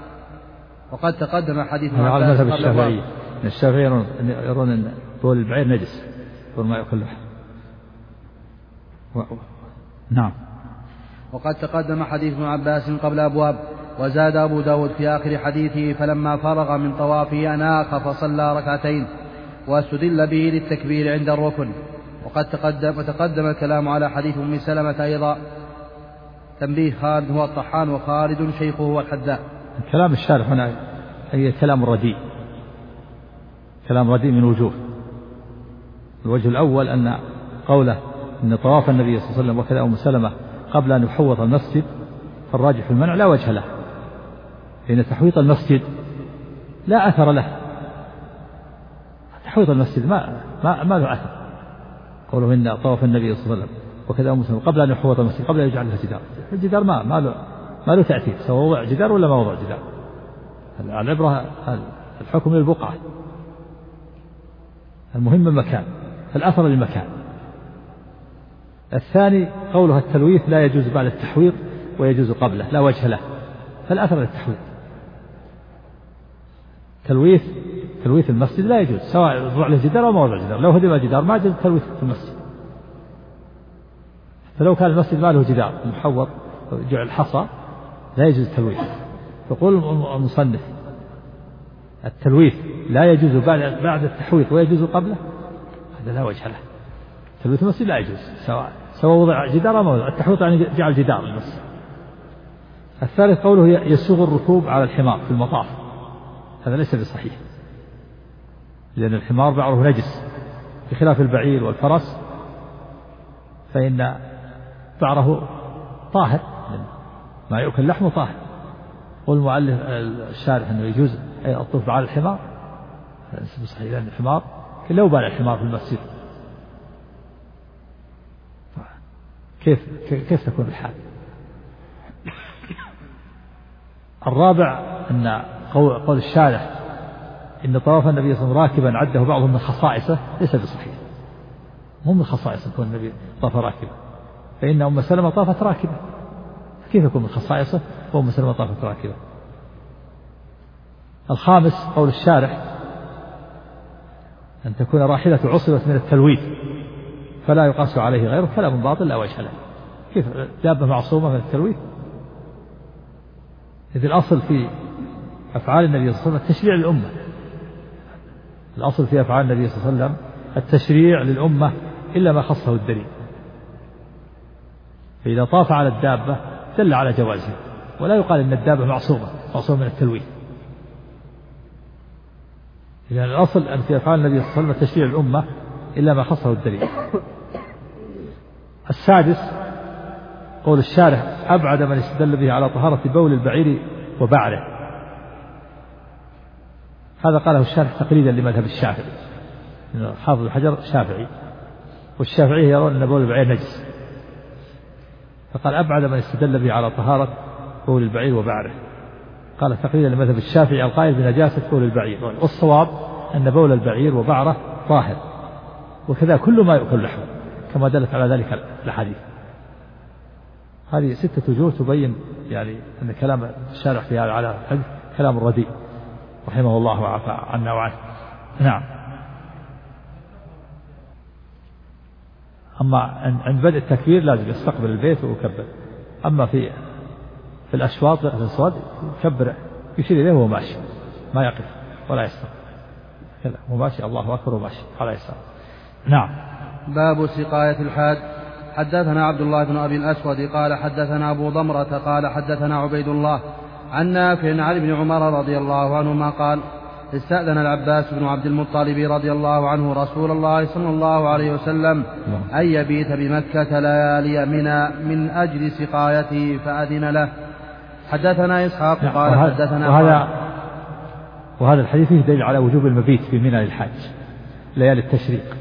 وقد تقدم حديث على مذهب الشافعي يرون أن بول البعير نجس وما يأكل له. نعم. وقد تقدم حديث ابن عباس قبل أبواب. وزاد أبو داود في آخر حديثه فلما فرغ من طوافه أناخ فصلى ركعتين، واستدل به للتكبير عند الركن. وتقدم الكلام على حديث أم سلمة أيضا. تنبيه: خالد هو الطحان وخالد شيخه هو الحذاء. كلام الشارح هنا هي كلام رديء، كلام رديء من وجوه. الوجه الأول أن قوله أن طواف النبي صلى الله عليه وسلم وكذا أم سلمة قبل أن يحوط المسجد، فالراجح المنع لا وجه له، لأن تحويط المسجد لا أثر له. تحويط المسجد ما له أثر. قوله إن طواف النبي صلى الله عليه وسلم وكذا أم سلمة قبل أن يحوط المسجد قبل أن يجعل له جدار، الجدار ما له تأثير، سواء وضع جدار ولا ما وضع جدار. العبرة الحكم للبقعة، المهم المكان، الأثر للمكان. الثاني قولها التلويث لا يجوز بعد التحويط ويجوز قبله، لا وجه له، فالأثر للتحويط. تلويث المسجد لا يجوز، سواء وضع له جدار أو ما وضع جدار. لو هدم الجدار ما يجوز التلويث في المسجد. فلو كان المسجد ما له جدار محوط جعل حصى لا يجوز التلويث. يقول المصنف التلويث لا يجوز بعد التحويط ويجوز قبله، هذا لا وجه له. تلويث المسجد لا يجوز، سواء وضع جدار أو ما وضع. التحويط يعني جعل جدار المسجد، الثالث قوله يسوغ الركوب على الحمار في المطاف، هذا ليس بصحيح، لأن الحمار بعره نجس بخلاف البعير والفرس فإن بعره طاهر، ما يؤكل لحمه طاهر. والمؤلف الشارح أنه يجوز الطوف على الحمار، هذا ليس بصحيح، لأن الحمار لو بال الحمار في المسجد كيف تكون الحال؟ الرابع أن قول الشارح إن طواف النبي صلى الله عليه وسلم راكبا عده بعضهم من خصائصه ليس بصحيح، مو من خصائص يكون النبي طاف راكبا، فإن أم سلمة طافت راكبة، كيف يكون من خصائصه وأم سلمة طافت راكبة؟ الخامس قول الشارح أن تكون راحلة عصبت من التلويث فلا يقاس عليه غيره، كلام باطل لا وجه له. كيف دابة معصومة من التلويث؟ إذ الأصل في أفعال النبي صلى الله عليه وسلم التشريع للأمة، الأصل في أفعال النبي صلى الله عليه وسلم التشريع للأمة إلا ما خصه الدليل، فإذا طاف على الدابة دل على جوازه، ولا يقال إن الدابة معصومة من التلويث، لأن الأصل أن في أفعال النبي صلى الله عليه وسلم التشريع للأمة إلا ما خصه الدليل. السادس قول الشارح أبعد من استدل به على طهارة بول البعير وبعره، هذا قاله الشارح تقليدا لمذهب الشافعي، حافظ الحجر شافعي، والشافعية يرون أن بول البعير نجس، فقال أبعد من استدل به على طهارة بول البعير وبعره، قال تقليدا لمذهب الشافعي القائل بنجاسة بول البعير، والصواب أن بول البعير وبعره طاهر، وكذا كل ما يؤكل لحمه كما دلت على ذلك الحديث. هذه 6 وجوه تبين يعني أن كلام الشارح في هذا على الحديث كلام رديء رحمه الله وعفى عنا وعنه. نعم. أما عند بدء التكبير لازم يستقبل البيت ويكبر، أما في الأشواط في الصوت يكبر يشير إليه وهو ماشي، ما يقف ولا يستقبل كذا، هو ماشي الله أكبر وماشي على يسار. نعم. باب سقاية الحاج. حدثنا عبد الله بن أبي الأسود قال حدثنا أبو ضمرة قال حدثنا عبيد الله عن نافع عن ابن عمر رضي الله عنهما قال استأذن العباس بن عبد المطلب رضي الله عنه رسول الله صلى الله عليه وسلم أن يبيت بمكة ليالي منى من أجل سقايته فأذن له. حدثنا إسحاق قال حدثنا وهذا الحديث فيه دليل على وجوب المبيت في منى للحاج ليالي التشريق،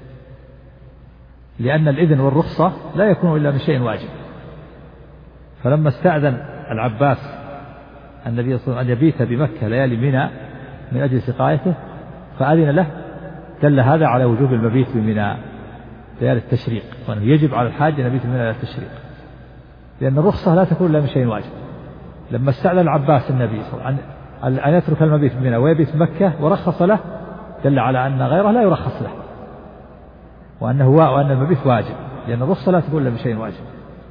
لأن الإذن والرخصة لا يكون إلا من شيء واجب، فلما استأذن العباس النبي صلى الله عليه وسلم أن يبيت بمكة ليالي منى من أجل سقايته فأذن له، دل هذا على وجوب المبيت بمنى ليالي التشريق، وأنه يجب على الحاج أن يبيت بمنى ليالي التشريق، لأن الرخصة لا تكون إلا من شيء واجب. لما استأذن العباس النبي صلى الله عليه وسلم أن يترك المبيت بمنى ويبيت مكة ورخص له، دل على أن غيره لا يرخص له، وأن المبيت واجب، لأن الرخصة لا تكون إلا من شيء واجب.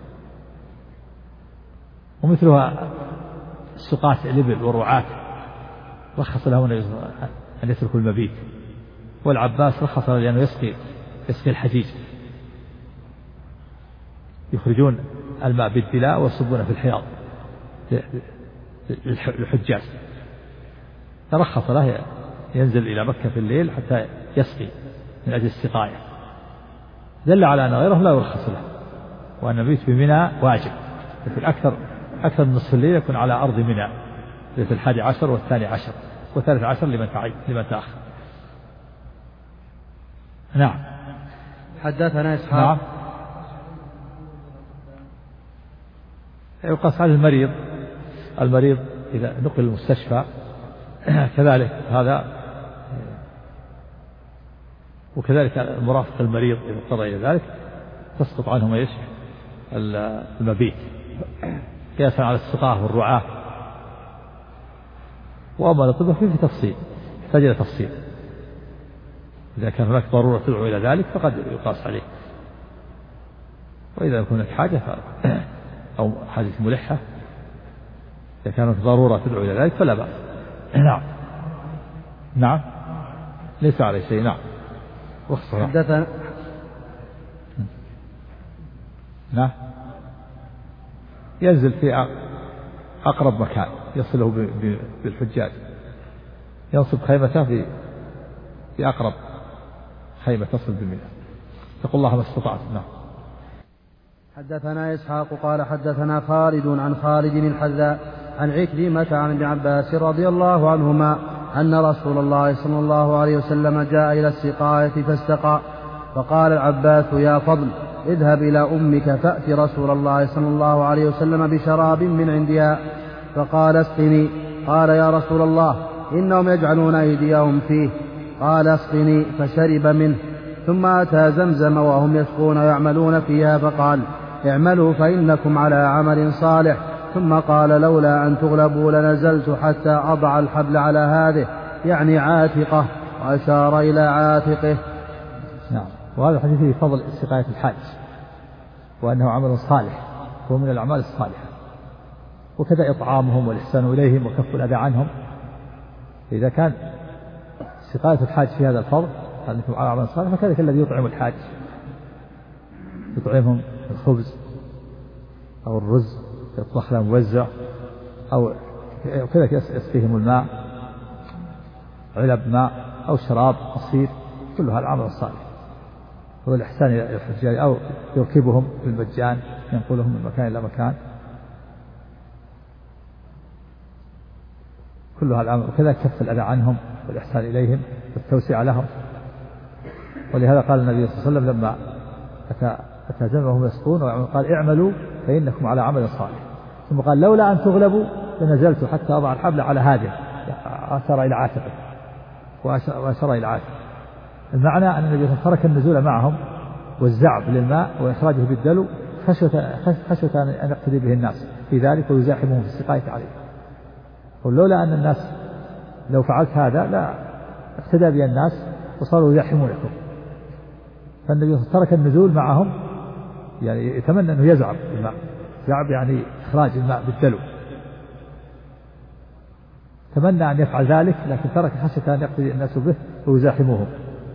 ومثلها السقاة الإبل والرعاة رخص لهم أن يتركوا المبيت، والعباس رخص له لأنه يسقي الحجيج، يخرجون الماء بالدلاء ويصبون في الحياض للحجاج، ترخص له ينزل إلى مكة في الليل حتى يسقي من أجل السقاية، دل على أن غيره لا يرخص له، وأن المبيت في منى واجب، لكن أكثر من نصف الليل يكون على أرض منى، في 11 و12 و13 لمن تأخر. نعم. حدثنا إسحاق. نعم. يقاس على المريض إذا نقل المستشفى كذلك هذا، وكذلك المرافق المريض إذا اضطر إلى ذلك تسقط عنهم ايش؟ المبيت، قياسا على السقاة والرعاة. وأما الطب فيه تفصيل، يحتاج إلى تفصيل، إذا كان هناك ضرورة تدعو إلى ذلك فقد يقاس عليه، وإذا كانت حاجة أو حاجة ملحة إذا كانت ضرورة تدعو إلى ذلك فلا بأس. نعم ليس عليه شيء. نعم. حدثنا. نعم. ينزل أقرب مكان يصله بالحجاج، ينصب خيمته في أقرب خيمة تصل بمنى. اتقوا الله ما استطعتم. نعم. حدثنا إسحاق قال حدثنا خالد عن خالد الحذاء عن عكرمة عن ابن عباس رضي الله عنهما أن رسول الله صلى الله عليه وسلم جاء إلى السقاية فاستقى، فقال العباس يا فضل اذهب إلى أمك فأت رسول الله صلى الله عليه وسلم بشراب من عندها، فقال اسقني. قال يا رسول الله إنهم يجعلون أيديهم فيه. قال اسقني، فشرب منه. ثم أتى زمزم وهم يسقون ويعملون فيها، فقال اعملوا فإنكم على عمل صالح. ثم قال لولا أن تغلبوا لنزلت حتى أضع الحبل على هذه، يعني عاتقه، وأشار إلى عاتقه. نعم. وهذا الحديث فيه فضل سقاية الحاج، وأنه عمل صالح، هو من الأعمال الصالحة، وكذا إطعامهم والإحسان إليهم وكف الأذى عنهم. إذا كان سقاية الحاج في هذا الفضل أنكم على عمل صالح، فكذلك الذي يطعم الحاج يطعمهم الخبز أو الرز يطبخ لهم موزع، أو كذلك يسقيهم الماء، علب ماء أو شراب عصير، كلها العمل الصالح. والإحسان إلى الحجاج، أو يركبهم بالمجان ينقلهم من مكان إلى مكان، كلها العمل. وكذا كف الأذى عنهم والإحسان إليهم والتوسعة لهم. ولهذا قال النبي صلى الله عليه وسلم لما أتى زمزم وهم يسقون قال اعملوا فإنكم على عمل صالح. ثم قال لولا أن تغلبوا لنزلت حتى أضع الحبل على هذه، أشار إلى عاتقه وأشار إلى عاتقه. المعنى أن النبي ترك النزول معهم والزعب للماء وإخراجه بالدلو خشية أن يقتدي به الناس في ذلك ويزاحمهم في السقاية عليه. ولولا أن الناس لو فعلت هذا لا اقتدى به الناس وصاروا يزاحمونكم. فالنبي ترك النزول معهم، يعني يتمنى أنه يزعب الماء، زعب يعني إخراج الماء بالدلو، تمنى أن يفعل ذلك، لكن ترك خشية أن يقتدي الناس به ويزاحموهم.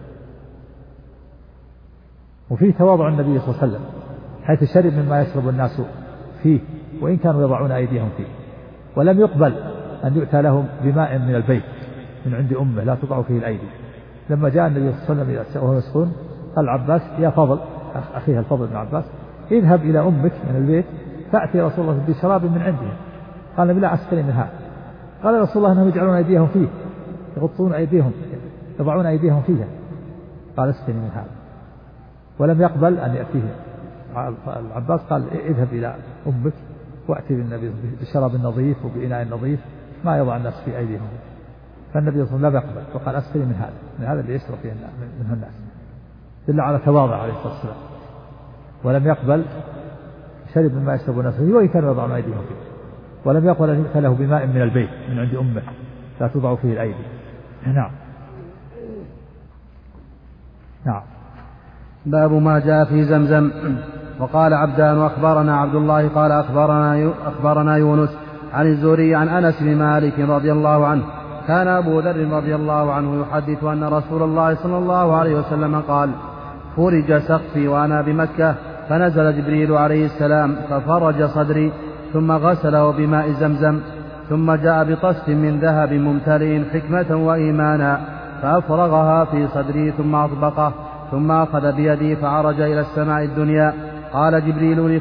وفيه تواضع النبي صلى الله عليه وسلم حيث شرب مما يشرب الناس فيه وإن كانوا يضعون أيديهم فيه، ولم يقبل أن يؤتى لهم بماء من البيت من عند أمه لا تضع فيه الأيدي. لما جاء النبي صلى الله عليه وسلم وهو يسقون قال العباس يا فضل، أخيه الفضل بن عباس، اذهب إلى أمك من البيت فأتي رسول الله بشراب من عندها. قال النبي لا أسقني من هذا. قال رسول الله أنهم يجعلون أيديهم فيه، يغطون أيديهم، يضعون أيديهم فيها. قال اسقني من هذا. ولم يقبل أن يأتيه العباس، قال اذهب إلى أمك وأتي بالنبي بشراب نظيف وبإناء نظيف ما يضع الناس في أيديهم. فالنبي صلى الله عليه وسلم لم يقبل وقال أسقني من هذا اللي يشرب فيه منه الناس، دل على تواضع عليه الصلاة والسلام. ولم يقبل شرب مما يشرب الناس فيه وإن كانوا يضعون أيديهم فيه. ولم يقبل أن يؤتى له بماء من البيت من عند أمه لا تضع فيه الأيدي. نعم. نعم. باب ما جاء في زمزم. وقال عبدان أخبرنا عبد الله قال أخبرنا يونس عن الزهري عن أنس بن مالك رضي الله عنه كان أبو ذر رضي الله عنه يحدث أن رسول الله صلى الله عليه وسلم قال فرج سقفي وأنا بمكة فنزل جبريل عليه السلام ففرج صدري ثم غسله بماء زمزم ثم جاء بطست من ذهب ممتلئ حكمة وإيمانا فأفرغها في صدري ثم أطبقه ثم أخذ بيدي فعرج إلى السماء الدنيا. قال جبريل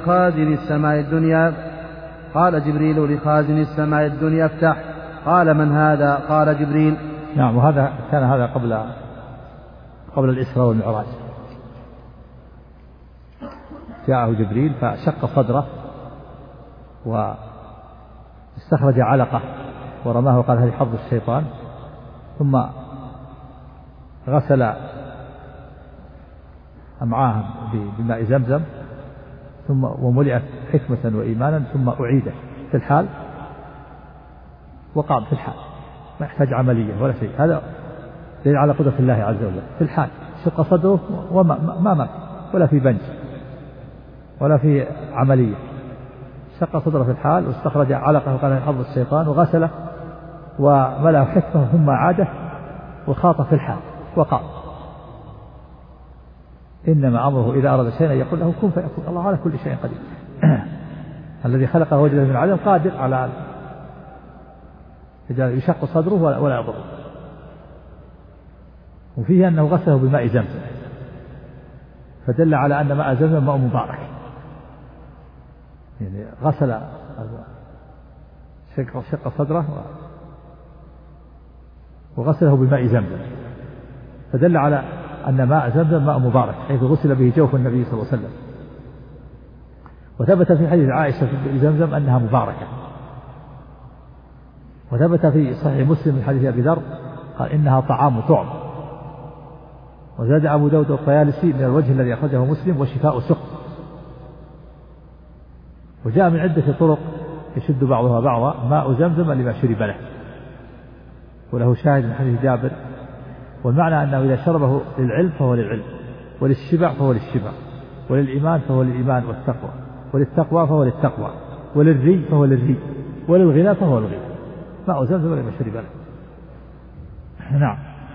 لخازن السماء الدنيا افتح. قال من هذا؟ قال جبريل. نعم. وهذا كان هذا قبل الإسراء والمعراج. جاءه جبريل فشق صدره واستخرج علقة ورماه وقال هذه حظ الشيطان، ثم غسل أمعاهم بماء زمزم ثم وملئت حكمة وإيمانا ثم أعيدت في الحال وقام في الحال، ما يحتاج عملية ولا شيء. هذا دليل على قدرة الله عز وجل. في الحال شق صدره وما مات ولا في بنج ولا في عملية، شق صدره في الحال واستخرج علقه وقال حظ الشيطان وغسله وملأ حكمه ثم عاده وخاط في الحال وقام. إنما أمره إذا أراد شيئا يقول له كن فيكون. الله على كل شيء قدير. الذي خلقه وجده من عدم قادر على يشق صدره ولا يضر. وفيه أنه غسله بماء زمزم، فدل على أن ماء زمزم ماء مبارك، يعني غسل شق صدره وغسله بماء زمزم، فدل على أن ماء زمزم ماء مبارك حيث غسل به جوف النبي صلى الله عليه وسلم. وثبت في حديث عائشة في زمزم أنها مباركة. وثبت في صحيح مسلم من حديث أبي ذر قال إنها طعام طعم. وزاد أبو داود الطيالسي من الوجه الذي أخرجه مسلم وشفاء سقم. وجاء من عدة طرق يشد بعضها بعضا ماء زمزم لما شرب له، وله شاهد من حديث جابر. والمعنى أنه إذا شربه للعلم فهو للعلم، وللشبع فهو للشبع، وللإيمان فهو للإيمان والتقوى، وللتقوى فهو للتقوى، وللري فهو للري، وللغنى فهو للغنى. ماء زمزم لما شرب له. نعم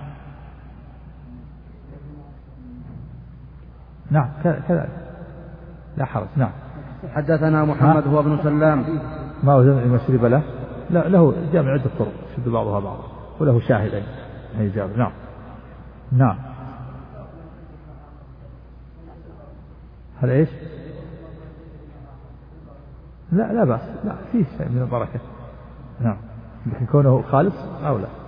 نعم كذلك لا حرج. نعم. حدثنا محمد هو ابن سلام. ماء زمزم لما شرب له له جامع عدة طرق يشد بعضها بعضا، وله شاهدين من جابر. نعم نعم. هل ايش؟ لا بأس، لا فيه شيء من البركة. نعم، لكن كونه خالص أو لا.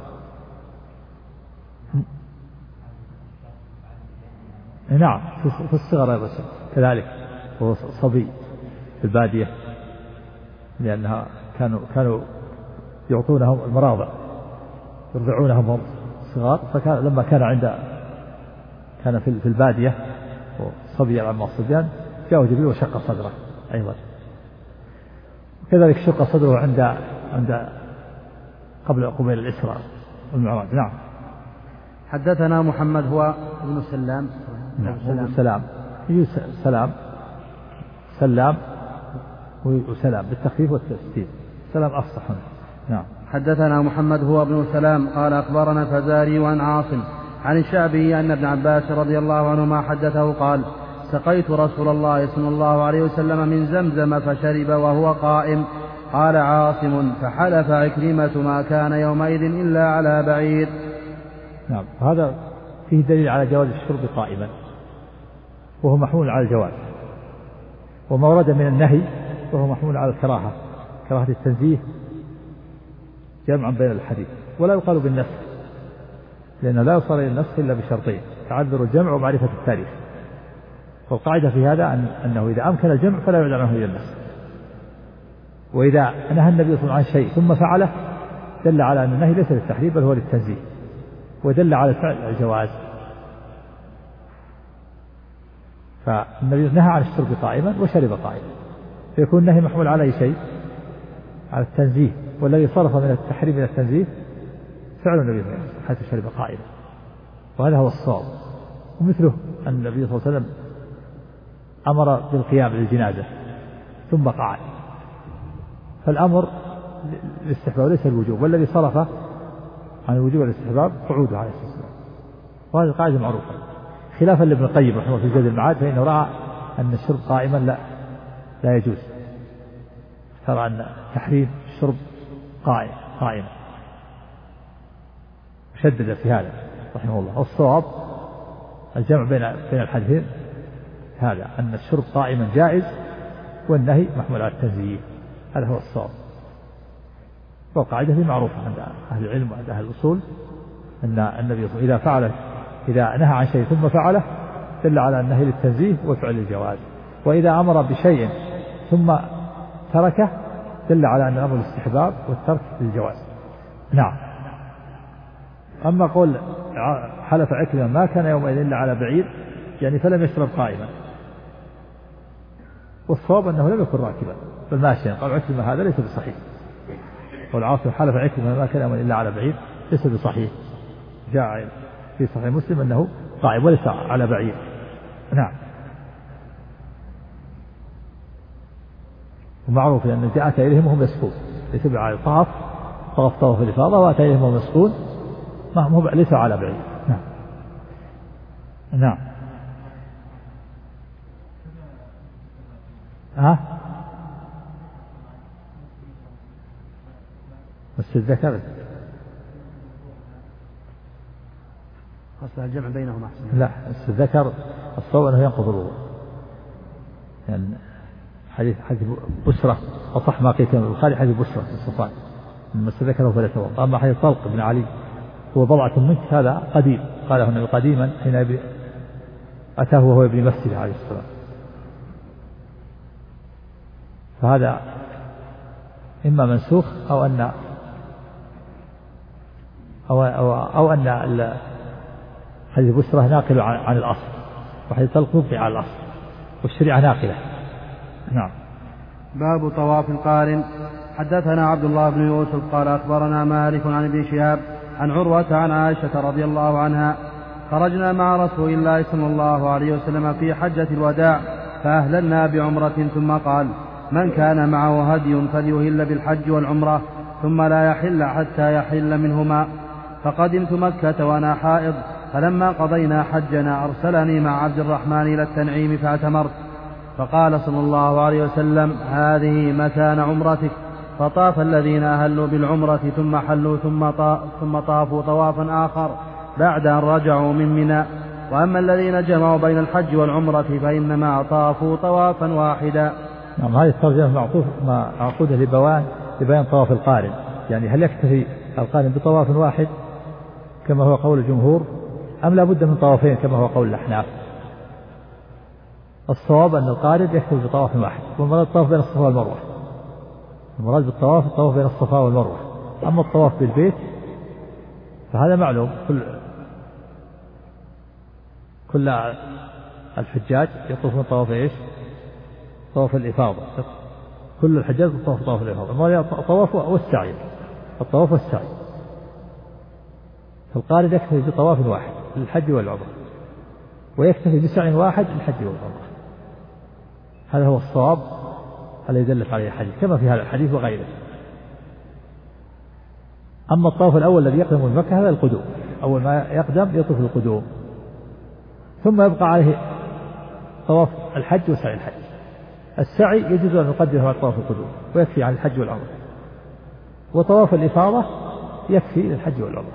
نعم في الصغر أيضا كذلك، وهو صبي في البادية، لأنها كانوا يعطونهم المراضع يرضعونهم صغار، فكان لما كان في البادية صبيا عما الصبيان جاءه جبريل وشق صدره أيضا. كذلك شق صدره عند قبيل الإسراء والمعراج. نعم. حدثنا محمد هو ابن سلام. نعم سلام سلام وسلام بالتخفيف والتشديد، سلام أفصح. نعم. حدثنا محمد هو ابن سلام قال أخبرنا الفزاري عن عاصم عن الشعبي أن ابن عباس رضي الله عنهما حدثه قال سقيت رسول الله صلى الله عليه وسلم من زمزم فشرب وهو قائم. قال عاصم فحلف عكرمة ما كان يومئذ إلا على بعير. نعم. هذا فيه دليل على جواز الشرب قائما، وهو محمول على الجواز. وما ورد من النهي وهو محمول على الكراهة، كراهة التنزيه جمعا بين الحديث. ولا يقال بالنسخ، لأنه لا يوصل إلى النسخ إلا بشرطين: تعذر الجمع ومعرفة التاريخ. والقاعدة في هذا أنه إذا أمكن الجمع فلا يعدل عنه إلى النسخ. وإذا نهى النبي صلى الله عليه وسلم عن شيء ثم فعله دل على أن النهي ليس للتحريم بل هو للتنزيه، ودل على الفعل الجواز. فالنبي نهى عن الشرب قائما وشرب قائما، فيكون النهي محمول على أي شيء؟ على التنزيه. والذي صرف من التحريم إلى التنزيه فعل النبي صلى الله عليه وسلم حيث شرب قائما، وهذا هو الصواب. ومثله أن النبي صلى الله عليه وسلم أمر بالقيام للجنازة ثم قعد، فالأمر الاستحباب وليس الوجوب، والذي صرف عن الوجوب والاستحباب قعوده عليه الصلاة والسلام. وهذه القاعدة معروفة، خلافا لابن القيم رحمه الله في زاد المعاد، فإنه رأى أن الشرب قائما لا يجوز، ترى أن تحريم الشرب قائما، شدد في هذا رحمه الله. والصواب الجمع بين الحديثين هذا، أن الشرب قائما جائز والنهي محمول على التنزيه، هذا هو الصواب. والقاعدة دي معروفة عند أهل العلم وعند أهل الأصول، أن النبي إذا نهى عن شيء ثم فعله دل على النهي للتنزيه والفعل للجواز، وإذا أمر بشيء ثم تركه دل على أن الأمر الاستحباب والترك للجواز. نعم. أما قول حلف عكرمة ما كان يومئذ إلا على بعير، يعني فلم يشرب قائما، والصواب أنه لم يكن راكبا بل ماشيا. قال عكرمة هذا ليس بصحيح، والعاصم حلف عكرمة ما كان يومئذ إلا على بعير ليس بصحيح. جاء في صحيح مسلم أنه قائم وليس على بعير. نعم. ومعروف أن جاءت إليهم وهم يسقون، ليس بعلى طاف الإفاضة وأتى إليهم وهم يسقون، ليس على بعير. نعم. نعم. بس الذكر الجمع بينهما أحسن. لا الذكر الصواب أنه ينقض الوضوء، يعني حديث بسرة أصح ما قيل في البخاري حديث بسرة الصفان من ذكره فلا يتوضأ. أما حديث طلق بن علي هو بضعة منك هذا قديم، قاله النبي قديما حين أتاه وهو ابن مسجد عليه السلام، فهذا إما منسوخ أو أن حديث بسرة ناقل عن الأصل، وحديث طلق مبقي على الأصل، والشريعة ناقلة. نعم. باب طواف القارن. حدثنا عبد الله بن يوسف قال أخبرنا مالك عن ابن شهاب عن عروة عن عائشة رضي الله عنها خرجنا مع رسول الله صلى الله عليه وسلم في حجة الوداع فأهللنا بعمرة، ثم قال: من كان معه هدي فليهل بالحج والعمرة ثم لا يحل حتى يحل منهما. فقدمت مكة وأنا حائض، فلما قضينا حجنا أرسلني مع عبد الرحمن إلى التنعيم فاعتمرت، فقال صلى الله عليه وسلم: هذه مكان عمرتك. فطاف الذين أهلوا بالعمرة ثم حلوا ثم طافوا طوافا آخر بعد أن رجعوا من منى. وأما الذين جمعوا بين الحج والعمرة فإنما طافوا طوافا واحدا. نعم. هذه الترجمة معقودة لبيان طواف القارن، يعني هل يكتفي القارن بطواف واحد كما هو قول الجمهور أم لا بد من طوافين كما هو قول الأحناف؟ الصواب أن القارن يكتفي بطواف واحد، والمراد الطواف بين الصفا والمروة، المراد بالطواف الطواف بين الصفا والمروة. أما الطواف بالبيت فهذا معلوم، كل الحجاج يطوفون طواف ايش؟ طواف الإفاضة، كل الحجاج يطوفون طواف الإفاضة، المراد الطواف والسعي، الطواف والسعي. فالقارن يكتفي بطواف واحد للحج والعمرة، ويكتفي بسعي واحد للحج والعمرة. هذا هو الصواب الذي دلت عليه الحديث كما في هذا الحديث وغيره. أما الطواف الأول الذي يقدم من مكة هذا القدوم، أول ما يقدم يطوف القدوم، ثم يبقى عليه طواف الحج وسعي الحج. السعي يجوز أن يقدمه على طواف القدوم ويكفي عن الحج والعمرة، وطواف الإفاضة يكفي للحج والعمرة.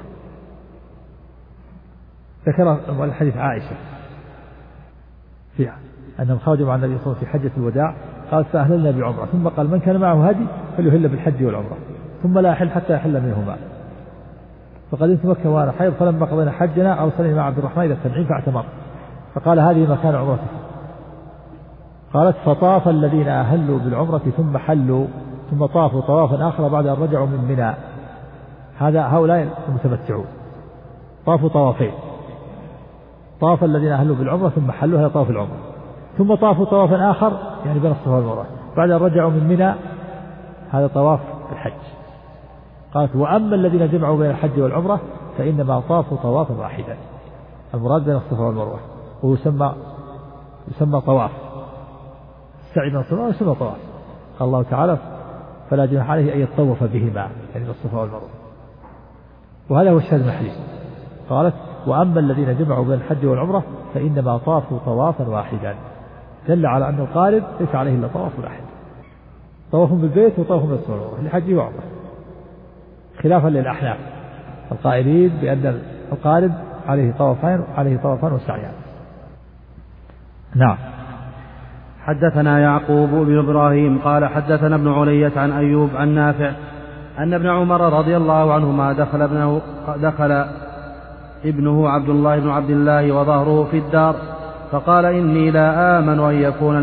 ذكر الحديث عائشة فيها أنهم خرجوا مع النبي صلى الله عليه وسلم في حجة الوداع، قال: فأهللنا بعمرة، ثم قال: من كان معه هدي فليهل بالحج والعمرة ثم لا يحل حتى يحل منهما. فقدمت مكة وأنا حيض، فلما قضينا حجنا أرسلني مع عبد الرحمن إلى التنعيم فاعتمرت، فقال: هذه مكان عمرتك. قالت: فطاف الذين أهلوا بالعمرة ثم حلوا ثم طافوا طوافا آخر بعد أن رجعوا من منى. هؤلاء المتمتعون طافوا طوافين، طاف الذين أهلوا بالعمرة ثم حلوا، هذا طواف العمرة، ثم طافوا طوافا آخر يعني بين الصفا والمروة بعد أن رجعوا من منى، هذا طواف الحج. قالت: وأما الذين جمعوا بين الحج والعمرة فإنما طافوا طوافا واحدا، المراد بين الصفا والمروة، وهو يسمى طواف السعي بين الصفا ويسمى طواف. قال الله تعالى: فلا جناح عليه أن يطوف بهما، يعني الصفا والمروة. وهذا هو الشاهد الحديث. قالت: وأما الذين جمعوا بين الحج والعمرة فإنما طافوا طوافا واحدا، دل على أن القارن ليس عليه إلا طواف واحد، طواف بالبيت وطواف بالصفا والمروة لحج وعمرة، خلافا للأحناف القائلين بأن القارن عليه طوافان وسعيان. نعم. حدثنا يعقوب بن إبراهيم قال حدثنا ابن علية عن أيوب عن نافع أن ابن عمر رضي الله عنهما دخل ابنه عبد الله بن عبد الله وظهره في الدار، فقال: إني لا آمن أن يكون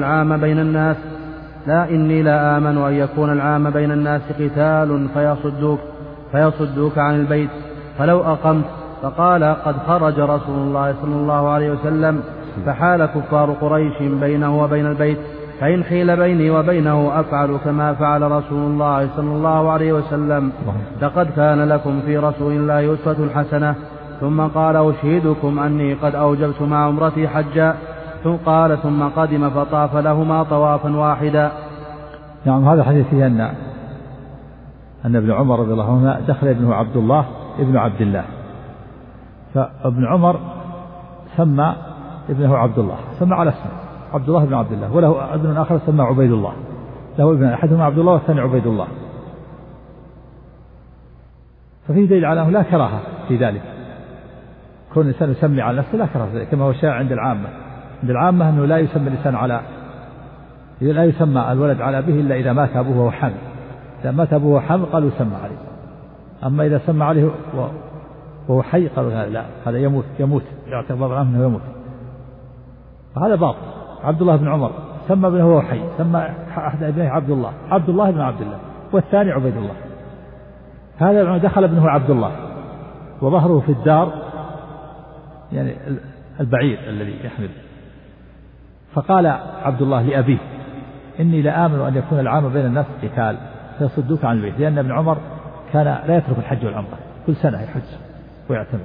العام بين الناس قتال فيصدوك عن البيت فلو أقمت. فقال: قد خرج رسول الله صلى الله عليه وسلم فحال كفار قريش بينه وبين البيت، فإن حيل بيني وبينه أفعل كما فعل رسول الله صلى الله عليه وسلم، لقد كان لكم في رسول الله أسوة حسنة. ثم قال: أشهدكم أني قد أوجبت مع عمرتي حجا. ثم قدم فطاف لهما طوافا واحدا. نعم. هذا حديث فيه أن ابن عمر رضي الله عنه دخل ابنه عبد الله ابن عبد الله، فابن عمر سمى ابنه عبد الله، سمى على اسمه عبد الله بن عبد الله، وله ابن آخر سمى عبيد الله، له ابن أحدهما عبد الله والثاني عبيد الله، ففيه دليل على أنه لا كراهة في ذلك، كون الإنسان يسمي على نفسه لا كراهة، كما هو شائع عند العامة. عند العامة أنه لا يسمى الإنسان لا يسمى الولد على أبيه إلا إذا مات أبوه وهو حامل. إذا مات أبوه وهو حامل قالوا يسمى عليه، أما إذا سمى عليه وهو حي قالوا لا، هذا يموت يعتبر عنه أنه يموت. هذا باطل. عبد الله بن عمر سمى ابنه وهو حي، سمى أحد ابنيه عبد الله بن عبد الله، والثاني عبيد الله. هذا دخل ابنه عبد الله وظهره في الدار يعني البعير الذي يحمل، فقال عبد الله لأبيه إني لآمن أن يكون العام بين الناس قتال فيصدوك عن البيت، لأن ابن عمر كان لا يترك الحج والعمرة، كل سنة يحج ويعتمر.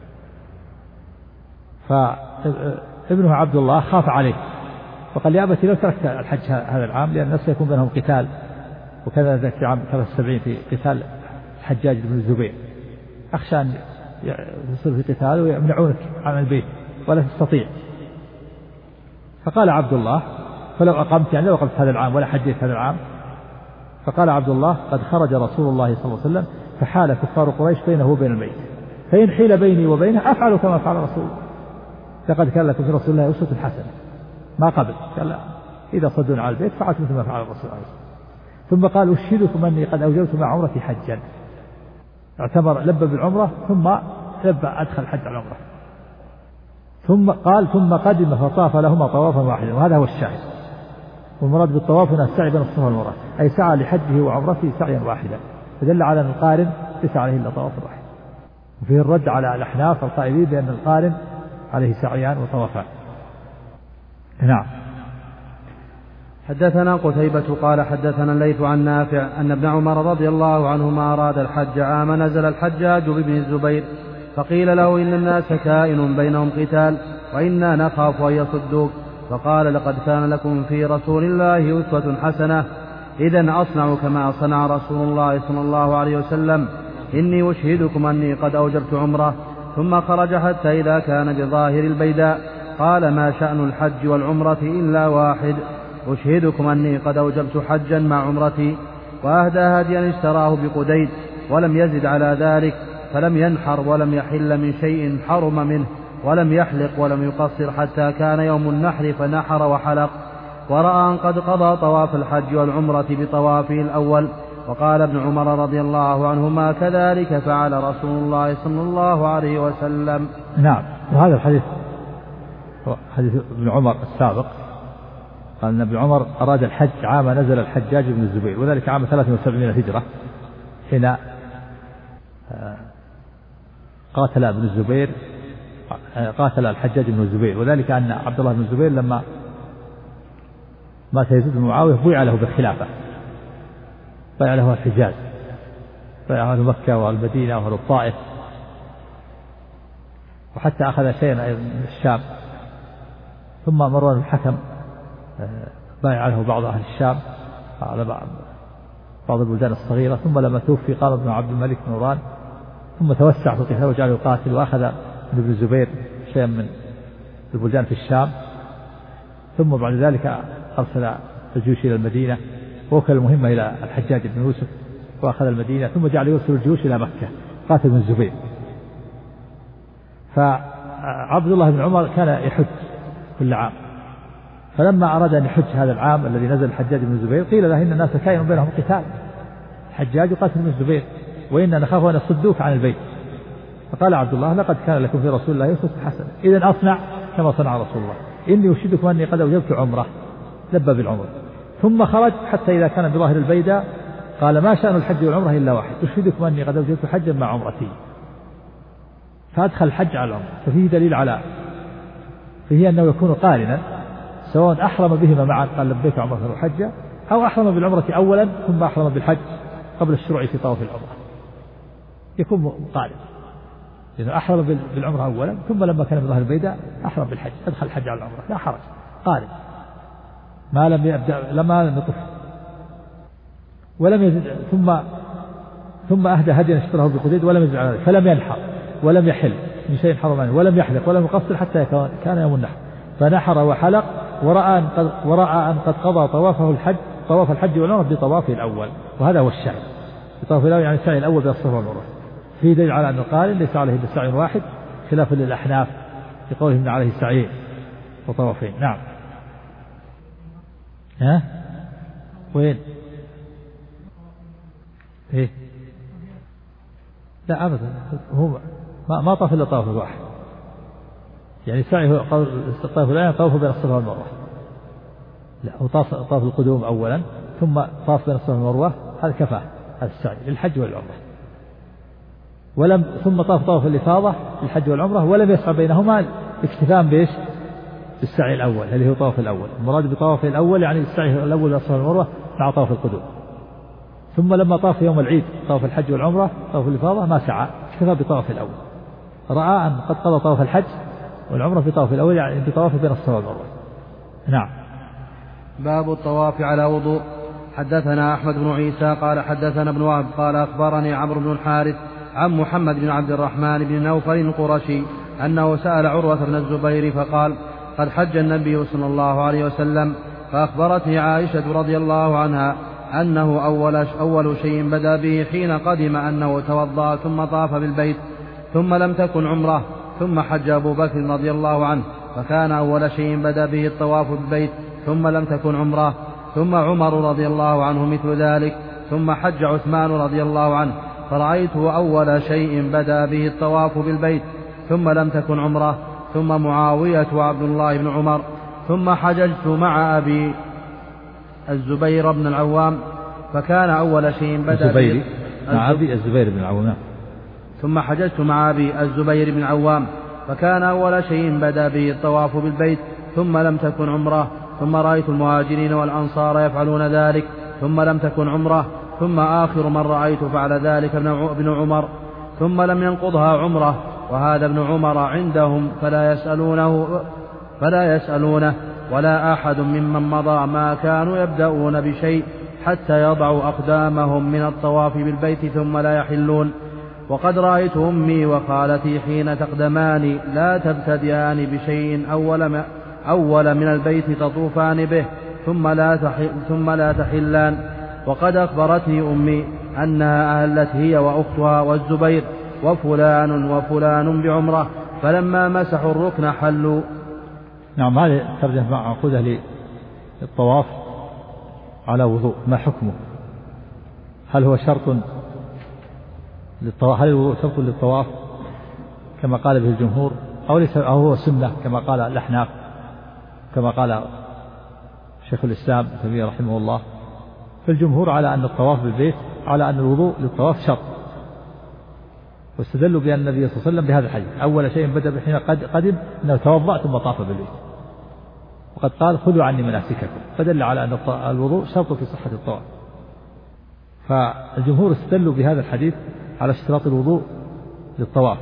فابنه عبد الله خاف عليه وقال يا أبتي لو تركت الحج هذا العام لأن الناس يكون بينهم قتال، وكذا ذلك في عام 73 في قتال الحجاج بن الزبير، أخشى أن يصير في قتال ويمنعونك عن البيت ولا تستطيع. فقال عبد الله فلو أقمت يعني لو أقمت هذا العام ولا حجيت هذا العام. فقال عبد الله قد خرج رسول الله صلى الله عليه وسلم فحال كفار قريش بينه وبين البيت، فإن حيل بيني وبينه أفعل كما فعل رسول الله، لقد كان لكم في رسول الله أسوة حسنة. ما قبل قال لا، إذا صدون على البيت فعلت مثل ما فعل الرسول عليه الصلاة والسلام. ثم قال أشهدكم أني قد أوجبت مع عمرتي حجا، اعتمر لبى بالعمرة ثم لبى أدخل الحج على العمرة. ثم قال ثم قدم فطاف لهما طوافا واحدا، وهذا هو الشاهد. والمراد بالطواف هنا السعي بين الصفا والمروة، أي سعى لحجه وعمرته سعيا واحدا، فدل على أن القارن ليس عليه إلا طواف واحد. وفيه الرد على الأحناف القائلين بأن القارن عليه سعيان وطوافان. نعم. حدثنا قتيبة قال حدثنا الليث عن نافع أن ابن عمر رضي الله عنهما أراد الحج عام نزل الحجاج بابن الزبير فقيل له إن الناس كائن بينهم قتال وإنا نخاف أن يصدوك، فقال لقد كان لكم في رسول الله أسوة حسنة، إذن أصنع كما صنع رسول الله صلى الله عليه وسلم، إني أشهدكم أني قد أوجبت عمره. ثم خرج حتى إذا كان بظاهر البيداء قال ما شأن الحج والعمرة إلا واحد، أشهدكم أني قد أوجبت حجا مع عمرتي. وأهدى هديا اشتراه بقديد ولم يزد على ذلك، فلم ينحر ولم يحل من شيء حرم منه، ولم يحلق ولم يقصر حتى كان يوم النحر فنحر وحلق. ورأى أن قد قضى طواف الحج والعمرة بطوافه الأول. وقال ابن عمر رضي الله عنهما كذلك فعل رسول الله صلى الله عليه وسلم. نعم. وهذا الحديث حديث ابن عمر السابق، قال أن ابن عمر أراد الحج عام نزل الحجاج بن الزبير، وذلك عام 73 هجرة، حين قاتل الحجاج بن الزبير، وذلك أن عبد الله بن الزبير لما مات يزيد بن معاوية بيع له بالخلافة، بيع له الحجاز، بيع له مكة والمدينة وأهل الطائف، وحتى أخذ شيئا من الشام. ثم مروان الحكم بايع له بعض أهل الشام على بعض البلدان الصغيرة. ثم لما توفي قام ابن عبد الملك بن مروان ثم توسع في القتال وجعله يقاتل، وأخذ ابن الزبير شيئا من البلدان في الشام. ثم بعد ذلك أرسل الجيوش إلى المدينة، ووكل المهمة إلى الحجاج بن يوسف وأخذ المدينة، ثم جعل يرسل الجيوش إلى مكة قاتل ابن الزبير. فعبد الله بن عمر كان يحج كل عام، فلما أراد أن يحج هذا العام الذي نزل الحجاج بن الزبير قيل له إن الناس كائن بينهم قتال، الحجاج قاتل بن الزبير وإنا نخاف أن يصدوك عن البيت. فقال عبد الله لقد كان لكم في رسول الله أسوة حسنة، إذن أصنع كما صنع رسول الله، إني أشهدكم أني قد أوجبت عمره، لبى بالعمرة. ثم خرج حتى إذا كان بظاهر البيداء قال ما شأن الحج والعمرة إلا واحد، أشهدكم أني قد أوجبت حجا مع عمرتي، فأدخل الحج على العمرة. ففيه دليل على فيه أنه يكون قارنا، سواء أحرم بهما معا قال لبيك عمرة وحجة، أو أحرم بالعمرة أولا ثم أحرم بالحج قبل الشروع في طواف العمرة، يكون قارن، لأنه أحرم بالعمرة أولا ثم لما كان بظاهر البيداء أحرم بالحج، أدخل الحج على العمرة لا حرج، قارن ما لم يبدأ لما لم يطف ولم يزد. ثم أهدى هديا اشتراه بقديد ولم يزد على ذلك، فلم ينحر ولم يحل من شيء حرم منه، ولم يحلق ولم يقصر حتى كان يوم النحر فنحر وحلق. ورأى أن قد قضى طواف الحج والعمرة بطوافه الأول، وهذا هو الشاهد، بطواف الأول يعني السعي الأول بين الصفا والمروة. في دليل على أن القارن ليس عليه إلا سعي واحد، خلافا للأحناف في قولهم عليه سعيين وطوافين. نعم. ها وين؟ إيه؟ لا أبدا، هو ما طاف إلا طواف واحد، يعني سعي هو الطواف الآن طوف بين الصفا والمروة. لا، هو طاف القدوم أولا ثم طاف بين الصفا والمروة، هذا كفاه، هذا السعي للحج والعمرة. ثم طاف الإفاضة للحج والعمرة، ولم يسعى بينهما اكتفاء بإيش؟ بالسعي الأول اللي هو طواف الأول. المراد بطواف الأول يعني السعي الأول بين الصفا والمروة مع طواف القدوم. ثم لما طاف يوم العيد طواف الحج والعمرة طواف الإفاضة ما سعى، اكتفى بطواف الأول، رأى أن قد قضى طواف الحج والعمرة في طواف الأول يعني بطواف بين الصفا والمروة. نعم. باب الطواف على وضوء. حدثنا أحمد بن عيسى قال حدثنا ابن وهب قال أخبرني عمرو بن الحارث عن محمد بن عبد الرحمن بن نوفل القرشي أنه سأل عروة بن الزبير فقال قد حج النبي صلى الله عليه وسلم، فأخبرته عائشة رضي الله عنها أنه أول شيء بدأ به حين قدم أنه توضأ ثم طاف بالبيت، ثم لم تكن عمره، ثم حج أبو بكر رضي الله عنه فكان أول شيء بدأ به الطواف بالبيت ثم لم تكن عمره، ثم عمر رضي الله عنه مثل ذلك، ثم حج عثمان رضي الله عنه فرأيته أول شيء بدأ به الطواف بالبيت ثم لم تكن عمره، ثم معاوية وعبد الله بن عمر، ثم حججت مع أبي الزبير بن العوام فكان أول شيء بدأ به مع أبي الزبير بن العوام. ثم حججت مع أبي الزبير بن العوام فكان أول شيء بدأ به الطواف بالبيت ثم لم تكن عمره، ثم رأيت المهاجرين والأنصار يفعلون ذلك ثم لم تكن عمره، ثم آخر من رأيت فعل ذلك ابن عمر ثم لم ينقضها عمره، وهذا ابن عمر عندهم فلا يسألونه ولا أحد ممن مضى ما كانوا يبدأون بشيء حتى يضعوا أقدامهم من الطواف بالبيت ثم لا يحلون. وقد رأيت أمي وخالتي حين تقدمان لا تبتدئان بشيء أول من البيت تطوفان به ثم لا تحلان. وقد أخبرتني أمي أنها أهلت هي وأختها والزبير وفلان بعمرة، فلما مسحوا الركن حلوا. نعم. هذه ترجمة معقودة للطواف على وضوء، ما حكمه؟ هل هو شرط للطواف؟ هل الوضوء شرط للطواف كما قال به الجمهور أو هو سنة كما قال الأحناف كما قال شيخ الإسلام ابن تيمية رحمه الله؟ فالجمهور على أن الطواف بالبيت على أن الوضوء للطواف شرط، واستدلوا بأن النبي صلى الله عليه وسلم بهذا الحديث أول شيء بدأ حين قدم أنه توضأ ثم طاف بالبيت، وقد قال خذوا عني مناسككم، فدل على أن الوضوء شرط في صحة الطواف. فالجمهور استدلوا بهذا الحديث على اشتراط الوضوء للطواف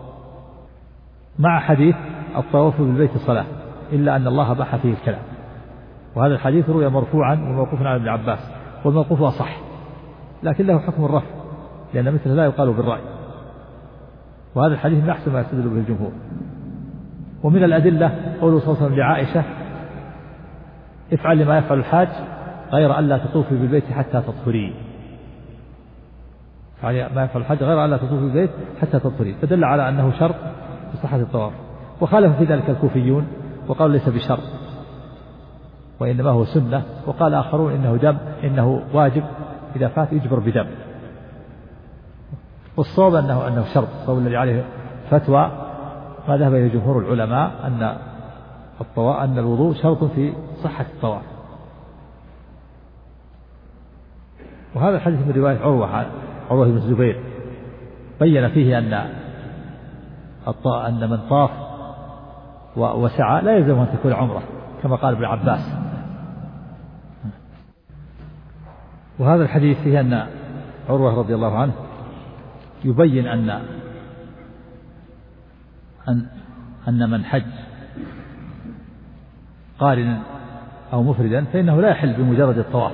مع حديث الطواف بالبيت صلاة، إلا أن الله أباح فيه الكلام، وهذا الحديث روي مرفوعا وموقوفا على ابن عباس، والموقوف أصح لكن له حكم الرفع لأن مثل لا يقال بالرأي، وهذا الحديث من أحسن ما يستدل به الجمهور. ومن الأدلة قوله صلى الله عليه وسلم لعائشة افعل ما يفعل الحاج غير أن لا تطوفي بالبيت حتى تطهري، افعل ما يفعل الحاج غير أن لا تطوفي بالبيت حتى تطهري، فدل على أنه شرط في صحة الطواف. وخالف في ذلك الكوفيون وقالوا ليس بشرط وإنما هو سنة، وقال آخرون إنه واجب إذا فات يجبر بدم. والصواب أنه شرط، الصواب الذي عليه فتوى ما ذهب إلى جمهور العلماء أن الوضوء شرط في صحة الطواف. وهذا الحديث من رواية عروة بن الزبير بين فيه أن من طاف وسعى لا يلزم أن تكون عمره كما قال ابن عباس. وهذا الحديث فيه أن عروة رضي الله عنه يبين أن من حج قارنا أو مفردا فإنه لا يحل بمجرد الطواف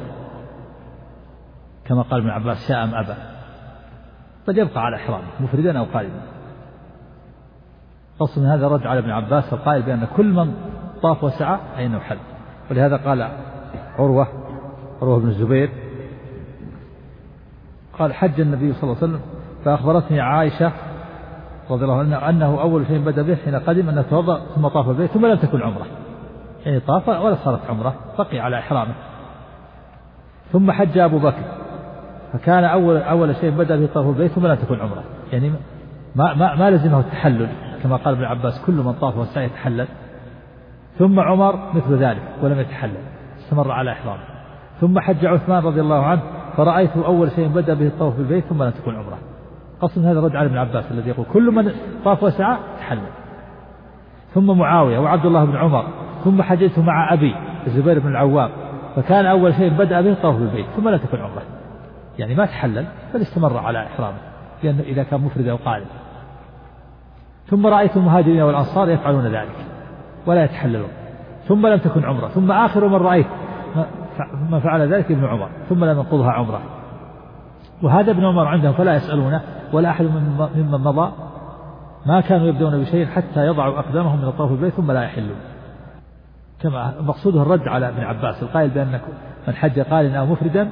كما قال ابن عباس شاء أم أبى، قد يبقى على إحرامه مفردا أو قارنا. قص من هذا رد على ابن عباس القائل بأن كل من طاف وسعى فإنه حل. ولهذا قال عروة بن الزبير قال حج النبي صلى الله عليه وسلم فأخبرتني عائشة رضي الله عنه أنه أول شيء بدأ به حين قدم أنه توضأ ثم طاف البيت ثم لم تكن عمرة، يعني طاف ولا صارت عمرة، بقي على إحرامه. ثم حج أبو بكر فكان أول شيء بدأ به طاف البيت ثم لم تكن عمرة، يعني ما لزمه التحلل كما قال ابن عباس كل من طاف والسعي يتحلل. ثم عمر مثل ذلك ولم يتحلل، استمر على إحرامه. ثم حج عثمان رضي الله عنه فرأيته أول شيء بدأ به الطواف بالبيت ثم لم تكن عمرة. قصد هذا رد على ابن عباس الذي يقول كل من طاف وسعى تحلل. ثم معاوية وعبد الله بن عمر ثم حججت مع أبي الزبير بن العوام فكان أول شيء بدأ به الطواف بالبيت ثم لم تكن عمرة، يعني ما تحلل بل استمر على إحرامه لأنه إذا كان مفرد أو قارن. ثم رأيت المهاجرين والأنصار يفعلون ذلك ولا يتحللون ثم لم تكن عمرة. ثم آخر من رأيت ما فعل ذلك ابن عمر ثم لم ينقضها عمرة. وهذا ابن عمر عندهم فلا يسألونه ولا أحد ممن مضى ما كانوا يبدون بشيء حتى يضعوا أقدامهم من الطواف بالبيت ثم لا يحلون. كما مقصوده الرد على ابن عباس القائل بأن من حج قارن أو مفردا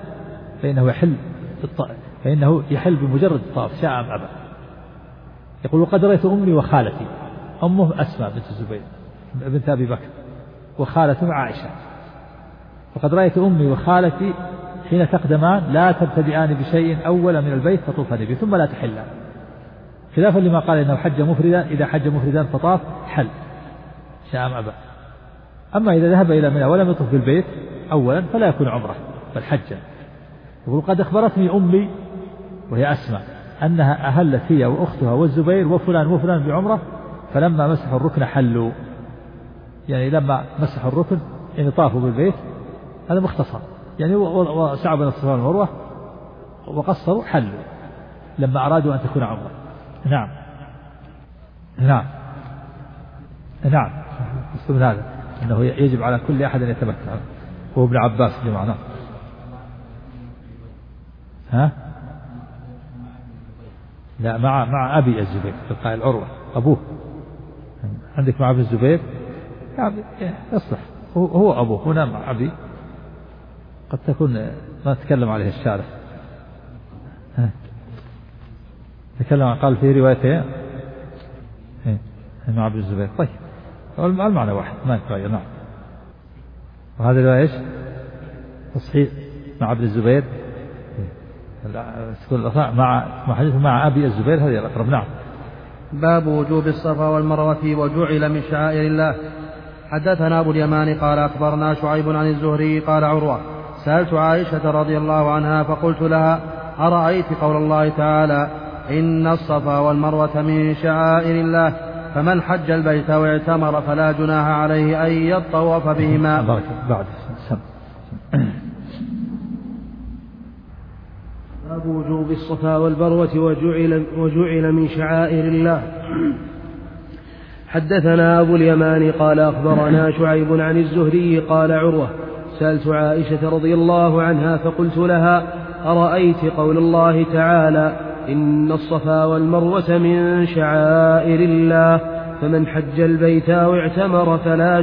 فإنه يحل بمجرد الطواف شاء أم أبى. يقول وقد رأيت أمي وخالتي، أمه أسماء بنت الزبير بنت أبي بكر وخالته عائشة، وقد رأيت أمي وخالتي حين تقدمان لا تبتدئان بشيء أول من البيت فطوفان به ثم لا تحلان، خلافا لما قال إنه حج مفردا إذا حج مفردا فطاف حل شاء أم أبى. أما إذا ذهب إلى منى ولم يطف بالبيت أولا فلا يكون عمره بل حجا. يقول قد أخبرتني أمي وهي أسماء أنها أهلت هي وأختها والزبير وفلان وفلان بعمرة فلما مسحوا الركن حلوا، يعني لما مسحوا الركن يعني طافوا بالبيت، هذا مختصر يعني وسعوا بين الصفا والمروة وقصروا حلوا لما أرادوا أن تكون عمرة. نعم نعم نعم من هذا أنه يجب على كل أحد أن يتمتع، وهو ابن عباس بمعنى ها لا مع أبي الزبير القائل عروة أبوه، عندك مع ابن الزبير يعني يصلح هو أبوه، هنا مع أبي قد تكون ما تكلم عليه الشارع تكلم قال في روايته مع ابن الزبير. طيب المعنى واحد ما يتغير. نعم. وهذا الرواية ايش؟ تصحيح مع ابن الزبير مع حديث مع أبي الزبير هذا الأقرب. نعم. باب وجوب الصفا والمروة وجعل من شعائر الله. حدثنا أبو اليمان قال أخبرنا شعيب عن الزهري قال عروة سألت عائشة رضي الله عنها فقلت لها أرأيت قول الله تعالى إن الصفا والمروة من شعائر الله فمن حج البيت واعتمر فلا جناح عليه أن يطوف بهما. بعد باب وجوب الصفا والمروة وجعل من شعائر الله. حدثنا أبو اليمان قال أخبرنا شعيب عن الزهري قال عروة سألت عائشة رضي الله عنها فقلت لها أرأيت قول الله تعالى إن الصفا والمروة من شعائر الله فمن حج البيت أو اعتمر فلا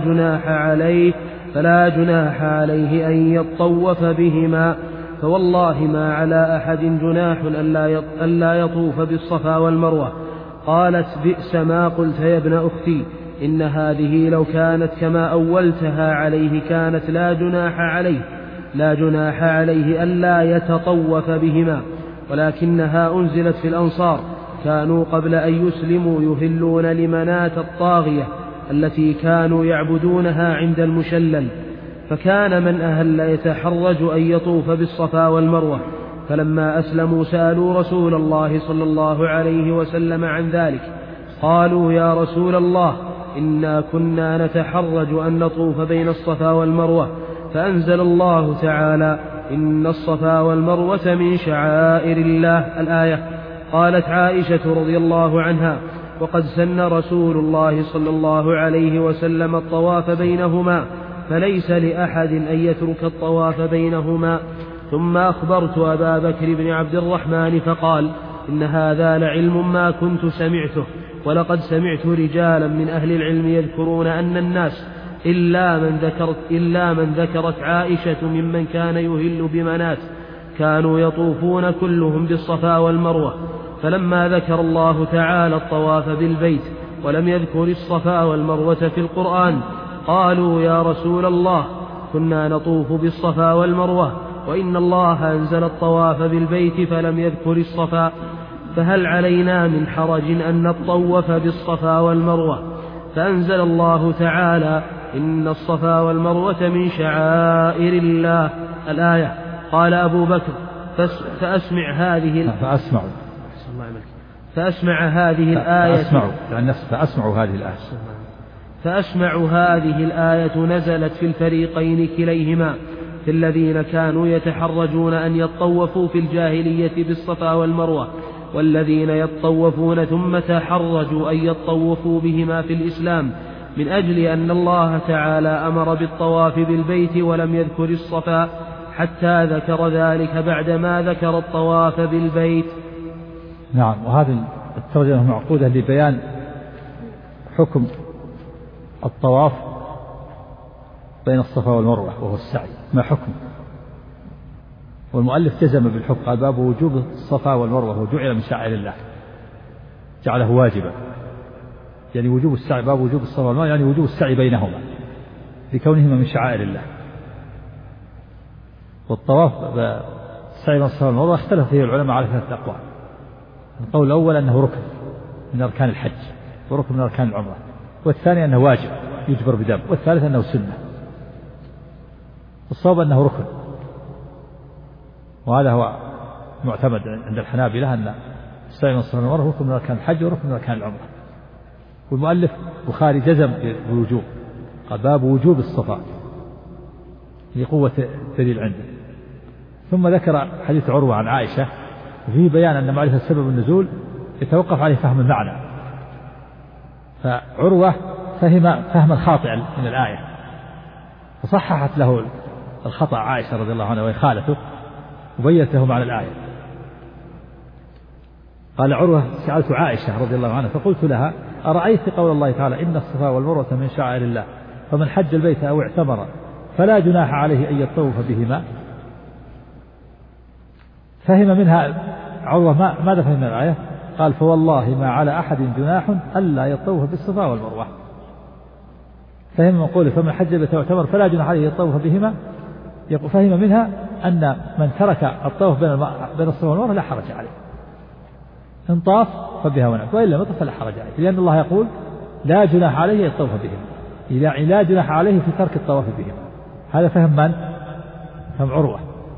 جناح عليه أن يطوف بهما فوالله ما على أحد جناح ألا يطوف بالصفا والمروة. قالت بئس ما قلت يا ابن أختي إن هذه لو كانت كما أولتها عليه كانت لا جناح عليه ألا يتطوف بهما، ولكنها أنزلت في الأنصار كانوا قبل أن يسلموا يهلون لمناة الطاغية التي كانوا يعبدونها عند المشلل، فكان من أهل يتحرج أن يطوف بالصفا والمروة، فلما أسلموا سألوا رسول الله صلى الله عليه وسلم عن ذلك قالوا يا رسول الله إنا كنا نتحرج أن نطوف بين الصفا والمروة، فأنزل الله تعالى إن الصفا والمروة من شعائر الله الآية. قالت عائشة رضي الله عنها وقد سن رسول الله صلى الله عليه وسلم الطواف بينهما فليس لأحد أن يترك الطواف بينهما. ثم أخبرت أبا بكر بن عبد الرحمن فقال إن هذا لعلم ما كنت سمعته، ولقد سمعت رجالا من أهل العلم يذكرون أن الناس إلا من ذكرت عائشة ممن كان يهل بمنات كانوا يطوفون كلهم بالصفا والمروة، فلما ذكر الله تعالى الطواف بالبيت ولم يذكر الصفا والمروة في القرآن قالوا يا رسول الله كنا نطوف بالصفا والمروة وإن الله أنزل الطواف بالبيت فلم يذكر الصفا، فهل علينا من حرج أن نطوف بالصفا والمروة؟ فأنزل الله تعالى إن الصفا والمروة من شعائر الله الآية. قال أبو بكر فأسمع هذه الآية فأسمع هذه الآية نزلت في الفريقين كليهما، في الذين كانوا يتحرجون أن يطوفوا في الجاهلية بالصفا والمروة، والذين يطوفون ثم تحرجوا أن يطوفوا بهما في الإسلام، من أجل أن الله تعالى أمر بالطواف بالبيت ولم يذكر الصفا حتى ذكر ذلك بعدما ذكر الطواف بالبيت. نعم. وهذه الترجمة معقودة لبيان حكم الطواف بين الصفا والمروة وهو السعي، ما حكم؟ والمؤلف جزم بالحكم، قال باب وجوب الصفا والمروة وجعل من شعائر الله، جعله واجبا، يعني وجوب السعي، باب وجوب الصفا والمروة يعني وجوب السعي بينهما لكونهما من شعائر الله. والطواف السعي بين الصفا والمروة اختلف فيه العلماء على 3 أقوال. القول الأول أنه ركن من أركان الحج وركن من أركان العمرة، والثاني أنه واجب يجبر بدم، والثالث أنه سنة. الصواب أنه ركن، وهذا هو معتمد عند الحنابلة أن السعي بين الصفا والمروة ركن من أركان الحج وركن من أركان العمرة. والمؤلف البخاري جزم بالوجوب، قال باب وجوب الصفا لقوة الدليل عنده. ثم ذكر حديث عروة عن عائشة وفيه بيان أن معرفة سبب النزول يتوقف عليه فهم المعنى، فعروة فهم فهما خاطئا من الآية فصححت له الخطأ عائشة رضي الله عنها وهي خالته وبينت له معنى الآية. قال عروة سألت عائشة رضي الله عنها فقلت لها أرأيت قول الله تعالى إن الصفا والمروة من شعائر الله فمن حج البيت أو اعتمر فلا جناح عليه أن يطوف بهما؟ فهم منها عروة ماذا فهم من الآية؟ قال فوالله ما على أحد جناح ألا يطوف بالصفا والمروة. فهم من قوله فمن حج البيت أو اعتمر فلا جناح عليه يطوف بهما، فهم منها أن من ترك الطواف بين الصفا والمروة لا حرج عليه، إن طاف فبها ونعمت وإن لم يطف فلا حرج عليه، لأن الله يقول لا جناح عليه يطوف بهما، لا جناح عليه في ترك الطواف بهما. هذا فهم من؟ فهم عروة.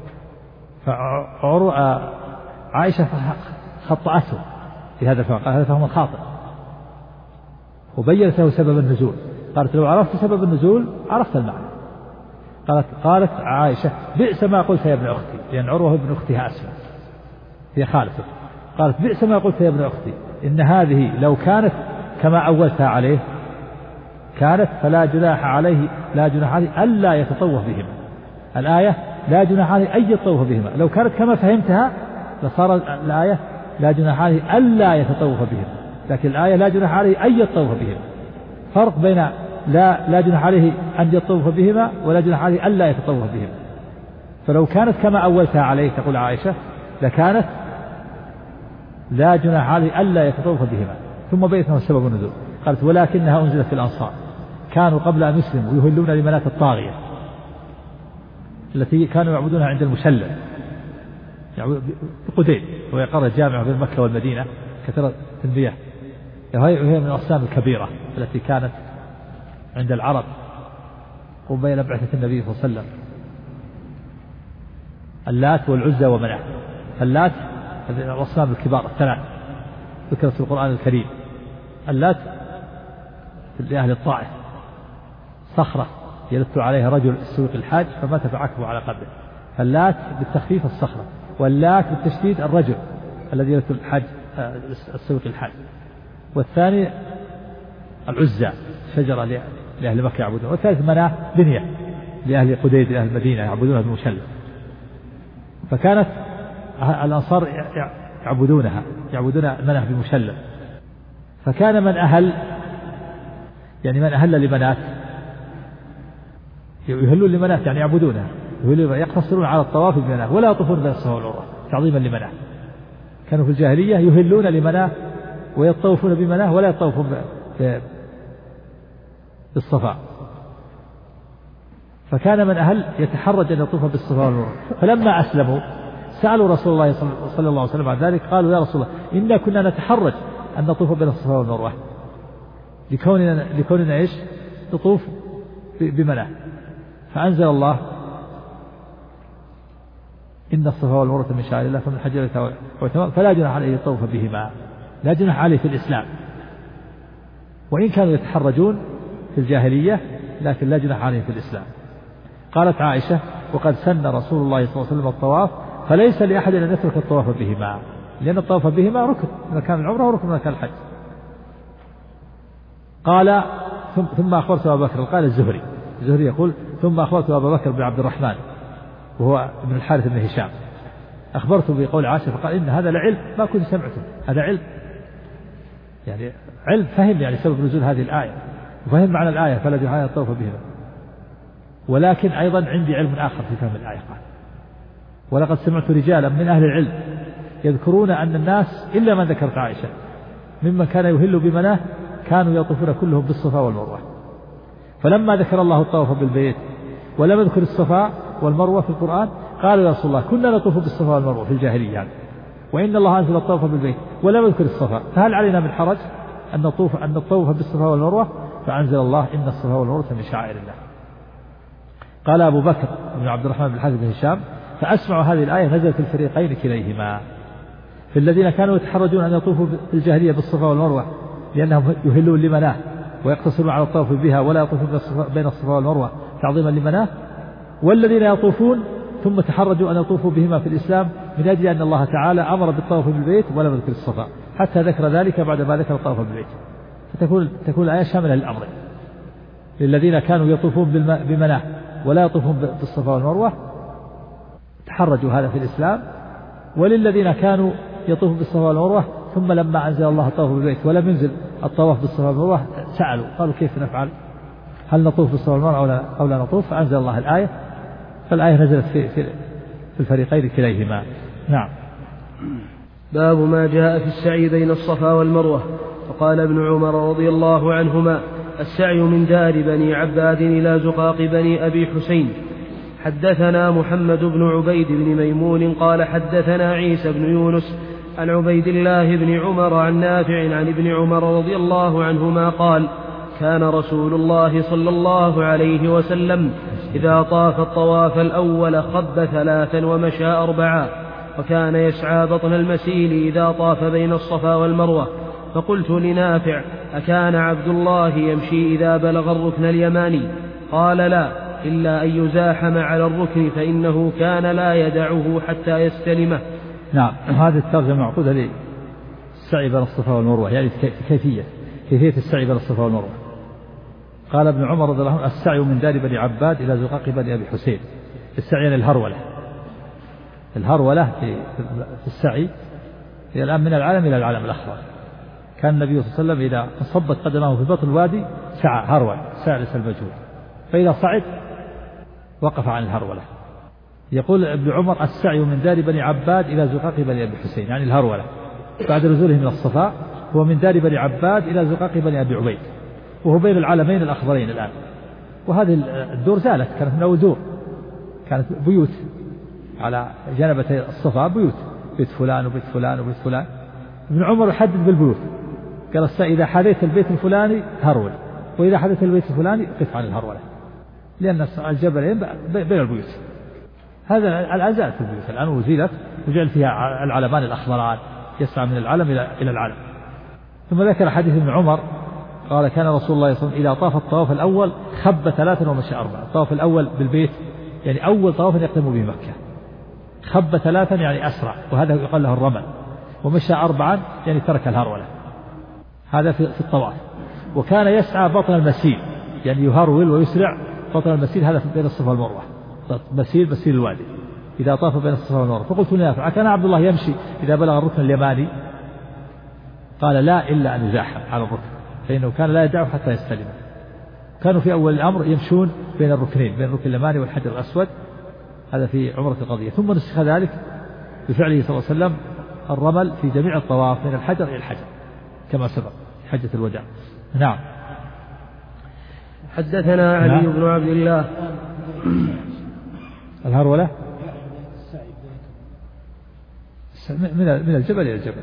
فعروة عائشة خطأته في هذا الفهم، قال هذا فهم خاطئ، وبينت له سبب النزول. قالت لو عرفت سبب النزول عرفت المعنى. قالت عائشة بئس ما قلت يا ابن أختي، لأن عروة ابن أختها أسماء هي خالته. قالت بئس ما قلت يا ابن أختي، إن هذه لو كانت كما أولتها عليه كانت فلا جناح عليه، لا جناح عليه ألا يتطوف بهما. الآية لا جناح عليه أن يطوف بهما، لو كانت كما فهمتها لصار الآية لا جناح عليه ألا يتطوف بهما، لكن الآية لا جناح عليه أن يطوف بهما. فرق بين لا جناح عليه أن يطوف بهما ولا جناح عليه ألا يتطوف بهما. فلو كانت كما أولتها عليه تقول عائشة لكانت لا جناح عليه ألا يتطوف بهما. ثم بينت له سبب النزول، قالت ولكنها أنزلت في الأنصار كانوا قبل أن يسلموا يهلون لمناة الطاغية التي كانوا يعبدونها عند المشلل بقديد، وهي قرية جامعة بين مكة والمدينة كثرة المياه، وهي من الأصنام الكبيرة التي كانت عند العرب وبين بعثة النبي صلى الله عليه وسلم. اللات والعزى ومناة. اللات الأصنام الكبار الثلاث ذكرت في القرآن الكريم. اللات لأهل الطائف صخرة يلت عليها رجل السوق الحاج فمات فعكبوا على قبره. اللات بالتخفيف الصخرة، واللات بالتشديد الرجل الذي يلت الحاج السوق الحاج. والثاني العزى شجرة لأهل مكة يعبدون. والثالث مناة بنية لأهل قديد لأهل المدينة يعبدونها بالمشلل. فكانت الأنصار يعبدون مناة بالمشلل. فكان من أهل لمناة يهلون لمناة يعني يعبدونها، يقتصرون على الطواف بمناة ولا يطوفون بين الصفا والمروة تعظيما لمناة. كانوا في الجاهلية يهلون لمناه ويطوفون بمناه ولا يطوفون بالصفا، فكان من أهل يتحرج أن يطوف بالصفا والمروة. فلما أسلموا سألوا رسول الله صلى الله عليه وسلم عن ذلك، قالوا يا رسول الله إنا كنا نتحرج أن نطوف بين الصفا والمروة لكوننا إيش نطوف بمناه، فأنزل الله إن الصفا والمروة من شعائر الله فمن حج البيت فلا جناح عليه يطوف بهما، لا جناح عليه في الإسلام، وإن كانوا يتحرجون في الجاهلية لكن لا جناح عليه في الإسلام. قالت عائشة وقد سن رسول الله صلى الله عليه وسلم الطواف فليس لأحد أن يترك الطواف بهما، لأن الطواف بهما ركن من أركان العمرة وركن من أركان الحج. قال ثم أخبرت أبا بكر، قال الزهري يقول ثم أخبرت أبا بكر بن عبد الرحمن وهو ابن الحارث بن هشام، أخبرته بقول عائشة فقال إن هذا لعلم ما كنت سمعته، هذا علم يعني علم، فهم يعني سبب نزول هذه الآية وفهم معنى الآية فلا جناح عليه الطواف بهما. ولكن أيضا عندي علم آخر في فهم الآية، قال ولقد سمعت رجالا من أهل العلم يذكرون أن الناس إلا من ذكرت عائشة ممن كان يهل بمناه كانوا يطوفون كلهم بالصفا والمروة، فلما ذكر الله الطواف بالبيت ولم يذكر الصفا والمروة في القرآن قالوا يا رسول الله كنا نطوف بالصفا والمروة في الجاهلية يعني، وإن الله أنزل الطواف بالبيت ولم يذكر الصفا، فهل علينا من حرج أن نطوف بالصفا والمروة؟ فأنزل الله إن الصفا والمروة من شعائر الله. قال أبو بكر بن عبد الرحمن بن الحارث بن هشام فأسمع هذه الآية نزلت في الفريقين كليهما، في الذين كانوا يتحرجون أن يطوفوا في الجاهلية بالصفا والمروة لأنهم يهلون لمناه ويقتصرون على الطواف بها ولا يطوفون بين الصفا والمروة تعظيما لمناه، والذين يطوفون ثم تحرجوا أن يطوفوا بهما في الإسلام من أجل أن الله تعالى أمر بالطواف بالبيت ولم يذكر الصفا حتى ذكر ذلك بعد ما ذكر الطواف بالبيت، فتكون الآية شاملة للأمر، للذين كانوا يطوفون بمناه ولا يطوفون بالصفا والمروة تحرجوا هذا في الإسلام، وللذين كانوا يطوفوا بالصفا والمروة ثم لما أنزل الله الطواف بالبيت ولم ينزل الطواف بالصفا والمروة سألوا قالوا كيف نفعل، هل نطوف بالصفا والمروة أو لا نطوف؟ فأنزل الله الآية، فالآية نزلت في الفريقين كليهما. نعم. باب ما جاء في السعي بين الصفا والمروة. وقال ابن عمر رضي الله عنهما السعي من دار بني عباد إلى زقاق بني أبي حسين. حدثنا محمد بن عبيد بن ميمون قال حدثنا عيسى بن يونس عن عبيد الله بن عمر عن نافع عن ابن عمر رضي الله عنهما قال كان رسول الله صلى الله عليه وسلم إذا طاف الطواف الأول خب 3 ومشى 4، وكان يسعى بطن المسيل إذا طاف بين الصفا والمروة. فقلت لنافع أكان عبد الله يمشي إذا بلغ الركن اليماني؟ قال لا، إلا أن يزاحم على الركن فإنه كان لا يدعه حتى يستلمه. نعم. هذه الترجمة معقودة للسعي بين الصفا والمروة، يعني كيفية السعي بين الصفا والمروة. قال ابن عمر رضي الله عنه السعي من دار بني عباد إلى زقاق بني أبي حسين. السعي يعني الهرولة في السعي هي الآن من العالم إلى العالم الآخر. كان النبي صلى الله عليه وسلم إذا صبت قدمه في بطن الوادي سعى هرول، سعى ليس المجهول، فإذا صعد وقف عن الهرولة. يقول ابن عمر السعي من دار بني عباد إلى زقاق بني أبي حسين، يعني الهرولة بعد نزوله من الصفا هو من دار بني عباد إلى زقاق بني أبي عبيد، وهو بين العالمين الأخضرين الآن. وهذه الدور زالت، كانت من أول دور، كانت بيوت على جانبتي الصفا، بيت فلان وبيت فلان وبيت فلان. ابن عمر يحدد بالبيوت، قال إذا حذيت البيت الفلاني هرول، وإذا حذيت البيت الفلاني قف عن الهرولة، لأن الجبلين بين البيوت. هذا الآن زالت البيوت الآن وزيلت وجعل فيها العلمان الأخضران يسعى من العلم إلى العلم. ثم ذكر حديث ابن عمر قال كان رسول الله صلى الله عليه وسلم إذا طاف الطواف الأول خب 3 ومشى 4. الطواف الأول بالبيت يعني أول طواف يقدم به مكة، خب 3 يعني أسرع، وهذا يقال له الرمل، ومشى 4 يعني ترك الهرولة. هذا في الطواف. وكان يسعى بطن المسيل، يعني يهرول ويسرع بطن المسيل، هذا بين الصفا والمروة، مسيل الوادي إذا طاف بين الصفا والمروة. فقلت لنافع كان عبد الله يمشي إذا بلغ الركن اليماني؟ قال لا، إلا أن يزاحم على الركن فإنه كان لا يدعه حتى يستلمه. كانوا في أول الأمر يمشون بين الركنين، بين الركن اليماني والحجر الأسود، هذا في عمرة القضية. ثم نسخ ذلك بفعله صلى الله عليه وسلم الرمل في جميع الطواف من الحجر إلى الحجر كما سبق حجة الوداع. نعم. حدثنا علي بن عبد الله. الهرولة من الجبل إلى الجبل.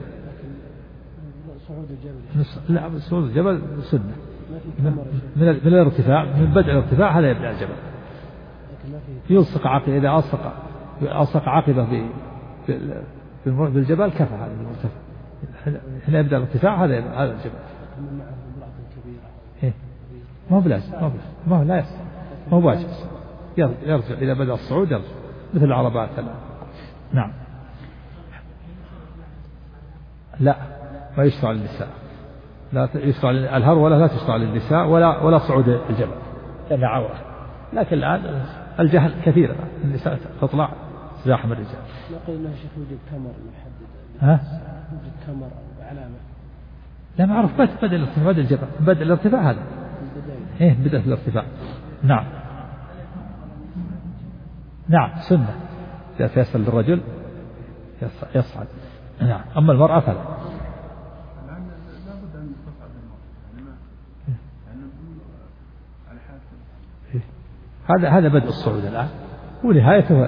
لا صعود الجبل سنة من الارتفاع، من بدء الارتفاع هذا يبدأ الجبل. يلصق عقبة، إذا ألصق عقبة بالجبل كفى هذا المرتفع. هنا يبدأ الارتفاع، هذا الجبل. ما هو بلازم، ما هو لا يصح، ما هو واجب. يرجع إذا بدأ الصعود يرجع مثل العربات الآن. نعم. لا ما يشرع للنساء، لا يشرع الهرولة، لا تشرع للنساء ولا صعود الجبل لأنها عورة. لكن الآن الجهل كثير، النساء تطلع زاحم الرجال. نقول أنه شيخ وجد كمر محدد. وجد كمر علامة. لا معروف بدء الجبل، بدء الارتفاع هذا. بدء الارتفاع. نعم. نعم سنة إذا تيسر للرجل يصعد. نعم. أما المرأة فلا. هذا بدء الصعود الآن، ونهايته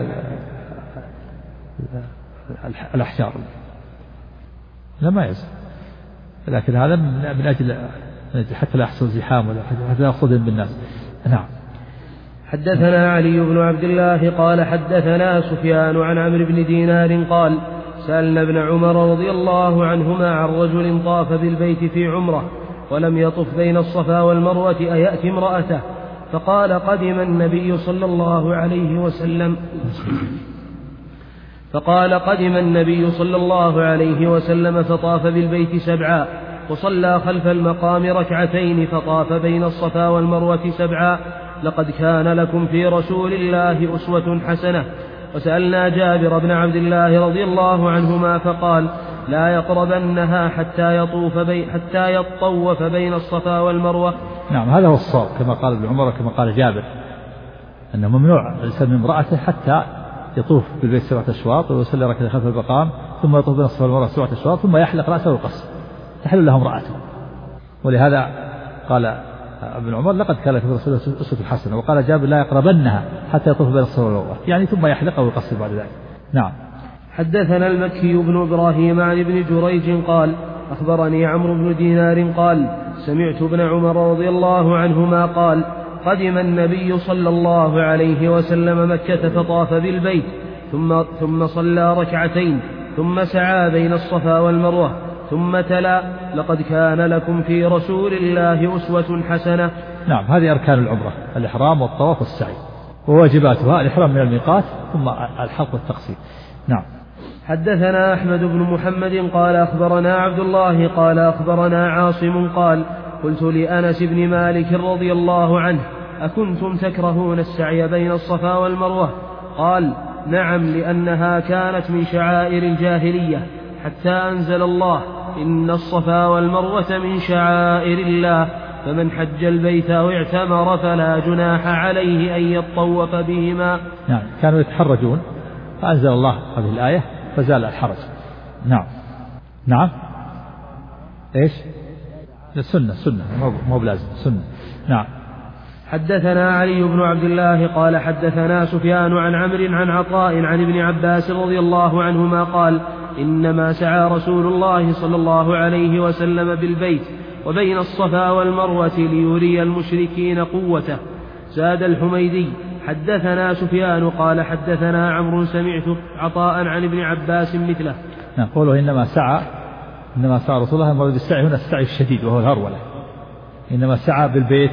الأحجار. لا ما يزال، لكن هذا من أجل حتى لا يحصل زحام ولا حتى لا يصطدم بالناس. نعم. حدثنا علي بن عبد الله قال حدثنا سفيان عن عمرو بن دينار قال سألنا ابن عمر رضي الله عنهما عن رجل طاف بالبيت في عمره ولم يطف بين الصفا والمروة أيأتي امرأته؟ فقال قدم النبي صلى الله عليه وسلم فطاف بالبيت 7 وصلى خلف المقام ركعتين فطاف بين الصفا والمروة 7. لقد كان لكم في رسول الله أسوة حسنة. وسألنا جابر بن عبد الله رضي الله عنهما فقال لا يقربنها حتى يطوف بين الصفا والمروة. نعم هذا هو الصواب كما قال ابن عمر كما قال جابر، أنه ممنوع الإنسان من امرأته حتى يطوف بالبيت 7 أشواط ويصلي ركعتين خلف المقام ثم يطوف بين الصفا والمروة 7 أشواط ثم يحلق رأسه ويقص، تحل له امرأته. ولهذا قال ابن عمر لقد كان لكم في رسول الله أسوة حسنة. وقال جابر لا يقربنها حتى يطوف بين الصفا والمروة، يعني ثم يحلق ويقصر بعد ذلك. نعم. حدثنا المكي بن إبراهيم عن ابن جريج قال أخبرني عمرو بن دينار قال سمعت ابن عمر رضي الله عنهما قال قدم النبي صلى الله عليه وسلم مكة فطاف بالبيت ثم صلى ركعتين ثم سعى بين الصفا والمروة ثم تلا لقد كان لكم في رسول الله أسوة حسنة. نعم هذه أركان العمرة: الإحرام والطواف والسعي، وواجباتها الإحرام من الميقات ثم الحلق والتقصير. نعم. حدثنا أحمد بن محمد قال أخبرنا عبد الله قال أخبرنا عاصم قال قلت لأنس بن مالك رضي الله عنه أكنتم تكرهون السعي بين الصفا والمروة؟ قال نعم، لأنها كانت من شعائر الجاهلية حتى أنزل الله إن الصفا والمروة من شعائر الله فمن حج البيت أو اعتمر فلا جناح عليه أن يطوف بهما. نعم كانوا يتحرجون فأنزل الله هذه الآية فزال الحرج. نعم. نعم إيش سنة مو بلازم سنة. نعم. حدثنا علي بن عبد الله قال حدثنا سفيان عن عمرو عن عطاء عن ابن عباس رضي الله عنهما قال إنما سعى رسول الله صلى الله عليه وسلم بالبيت وبين الصفا والمروة ليري المشركين قوته. زاد الحميدي حدثنا سفيان قال حدثنا عمرو سمعت عطاء عن ابن عباس مثله. نقول إنما سعى رسول الله بالسعي هنا السعي الشديد وهو الهرولة. إنما سعى بالبيت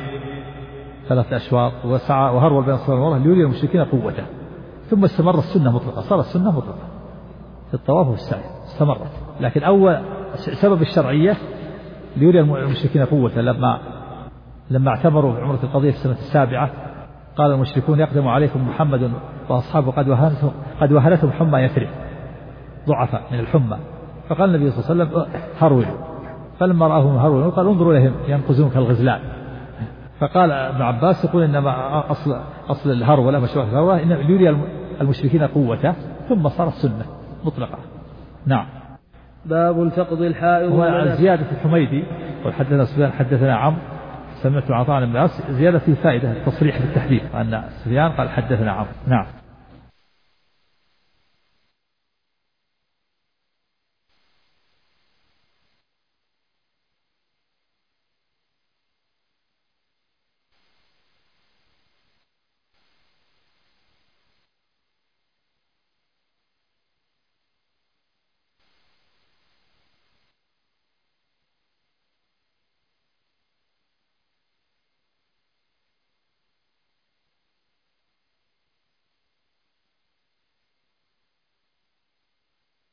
3 أشواط وسعى وهرول بين الصفا والمروة ليري المشركين قوته، ثم استمر السنة مطلقة، صار السنة مطلقة في الطواف والسعي استمرت. لكن أول سبب الشرعية ليري المشركين قوته لما اعتبروا بعمرة القضية في السنة 7 قال المشركون يقدم عليكم محمد وأصحابه قد وهنتهم حمى يثرب ضعفاء من الحمى، فقال النبي صلى الله عليه وسلم هرولوا، فلما رآهم هرولوا قال انظروا إليهم ينقزون كالغزلان. فقال ابن عباس يقول إنما أصل الهرولة مشروع الهرولة إن ليري المشركين قوته ثم صارت سنة مطلقة. نعم. باب تقضي الحائض. زيادة الحميدي وحدثنا سفيان حدثنا عمرو سمعت عطاء بن عاص زيادة في فائدة التصريح بالتحديث أن سفيان قال حدثنا عمرو. نعم.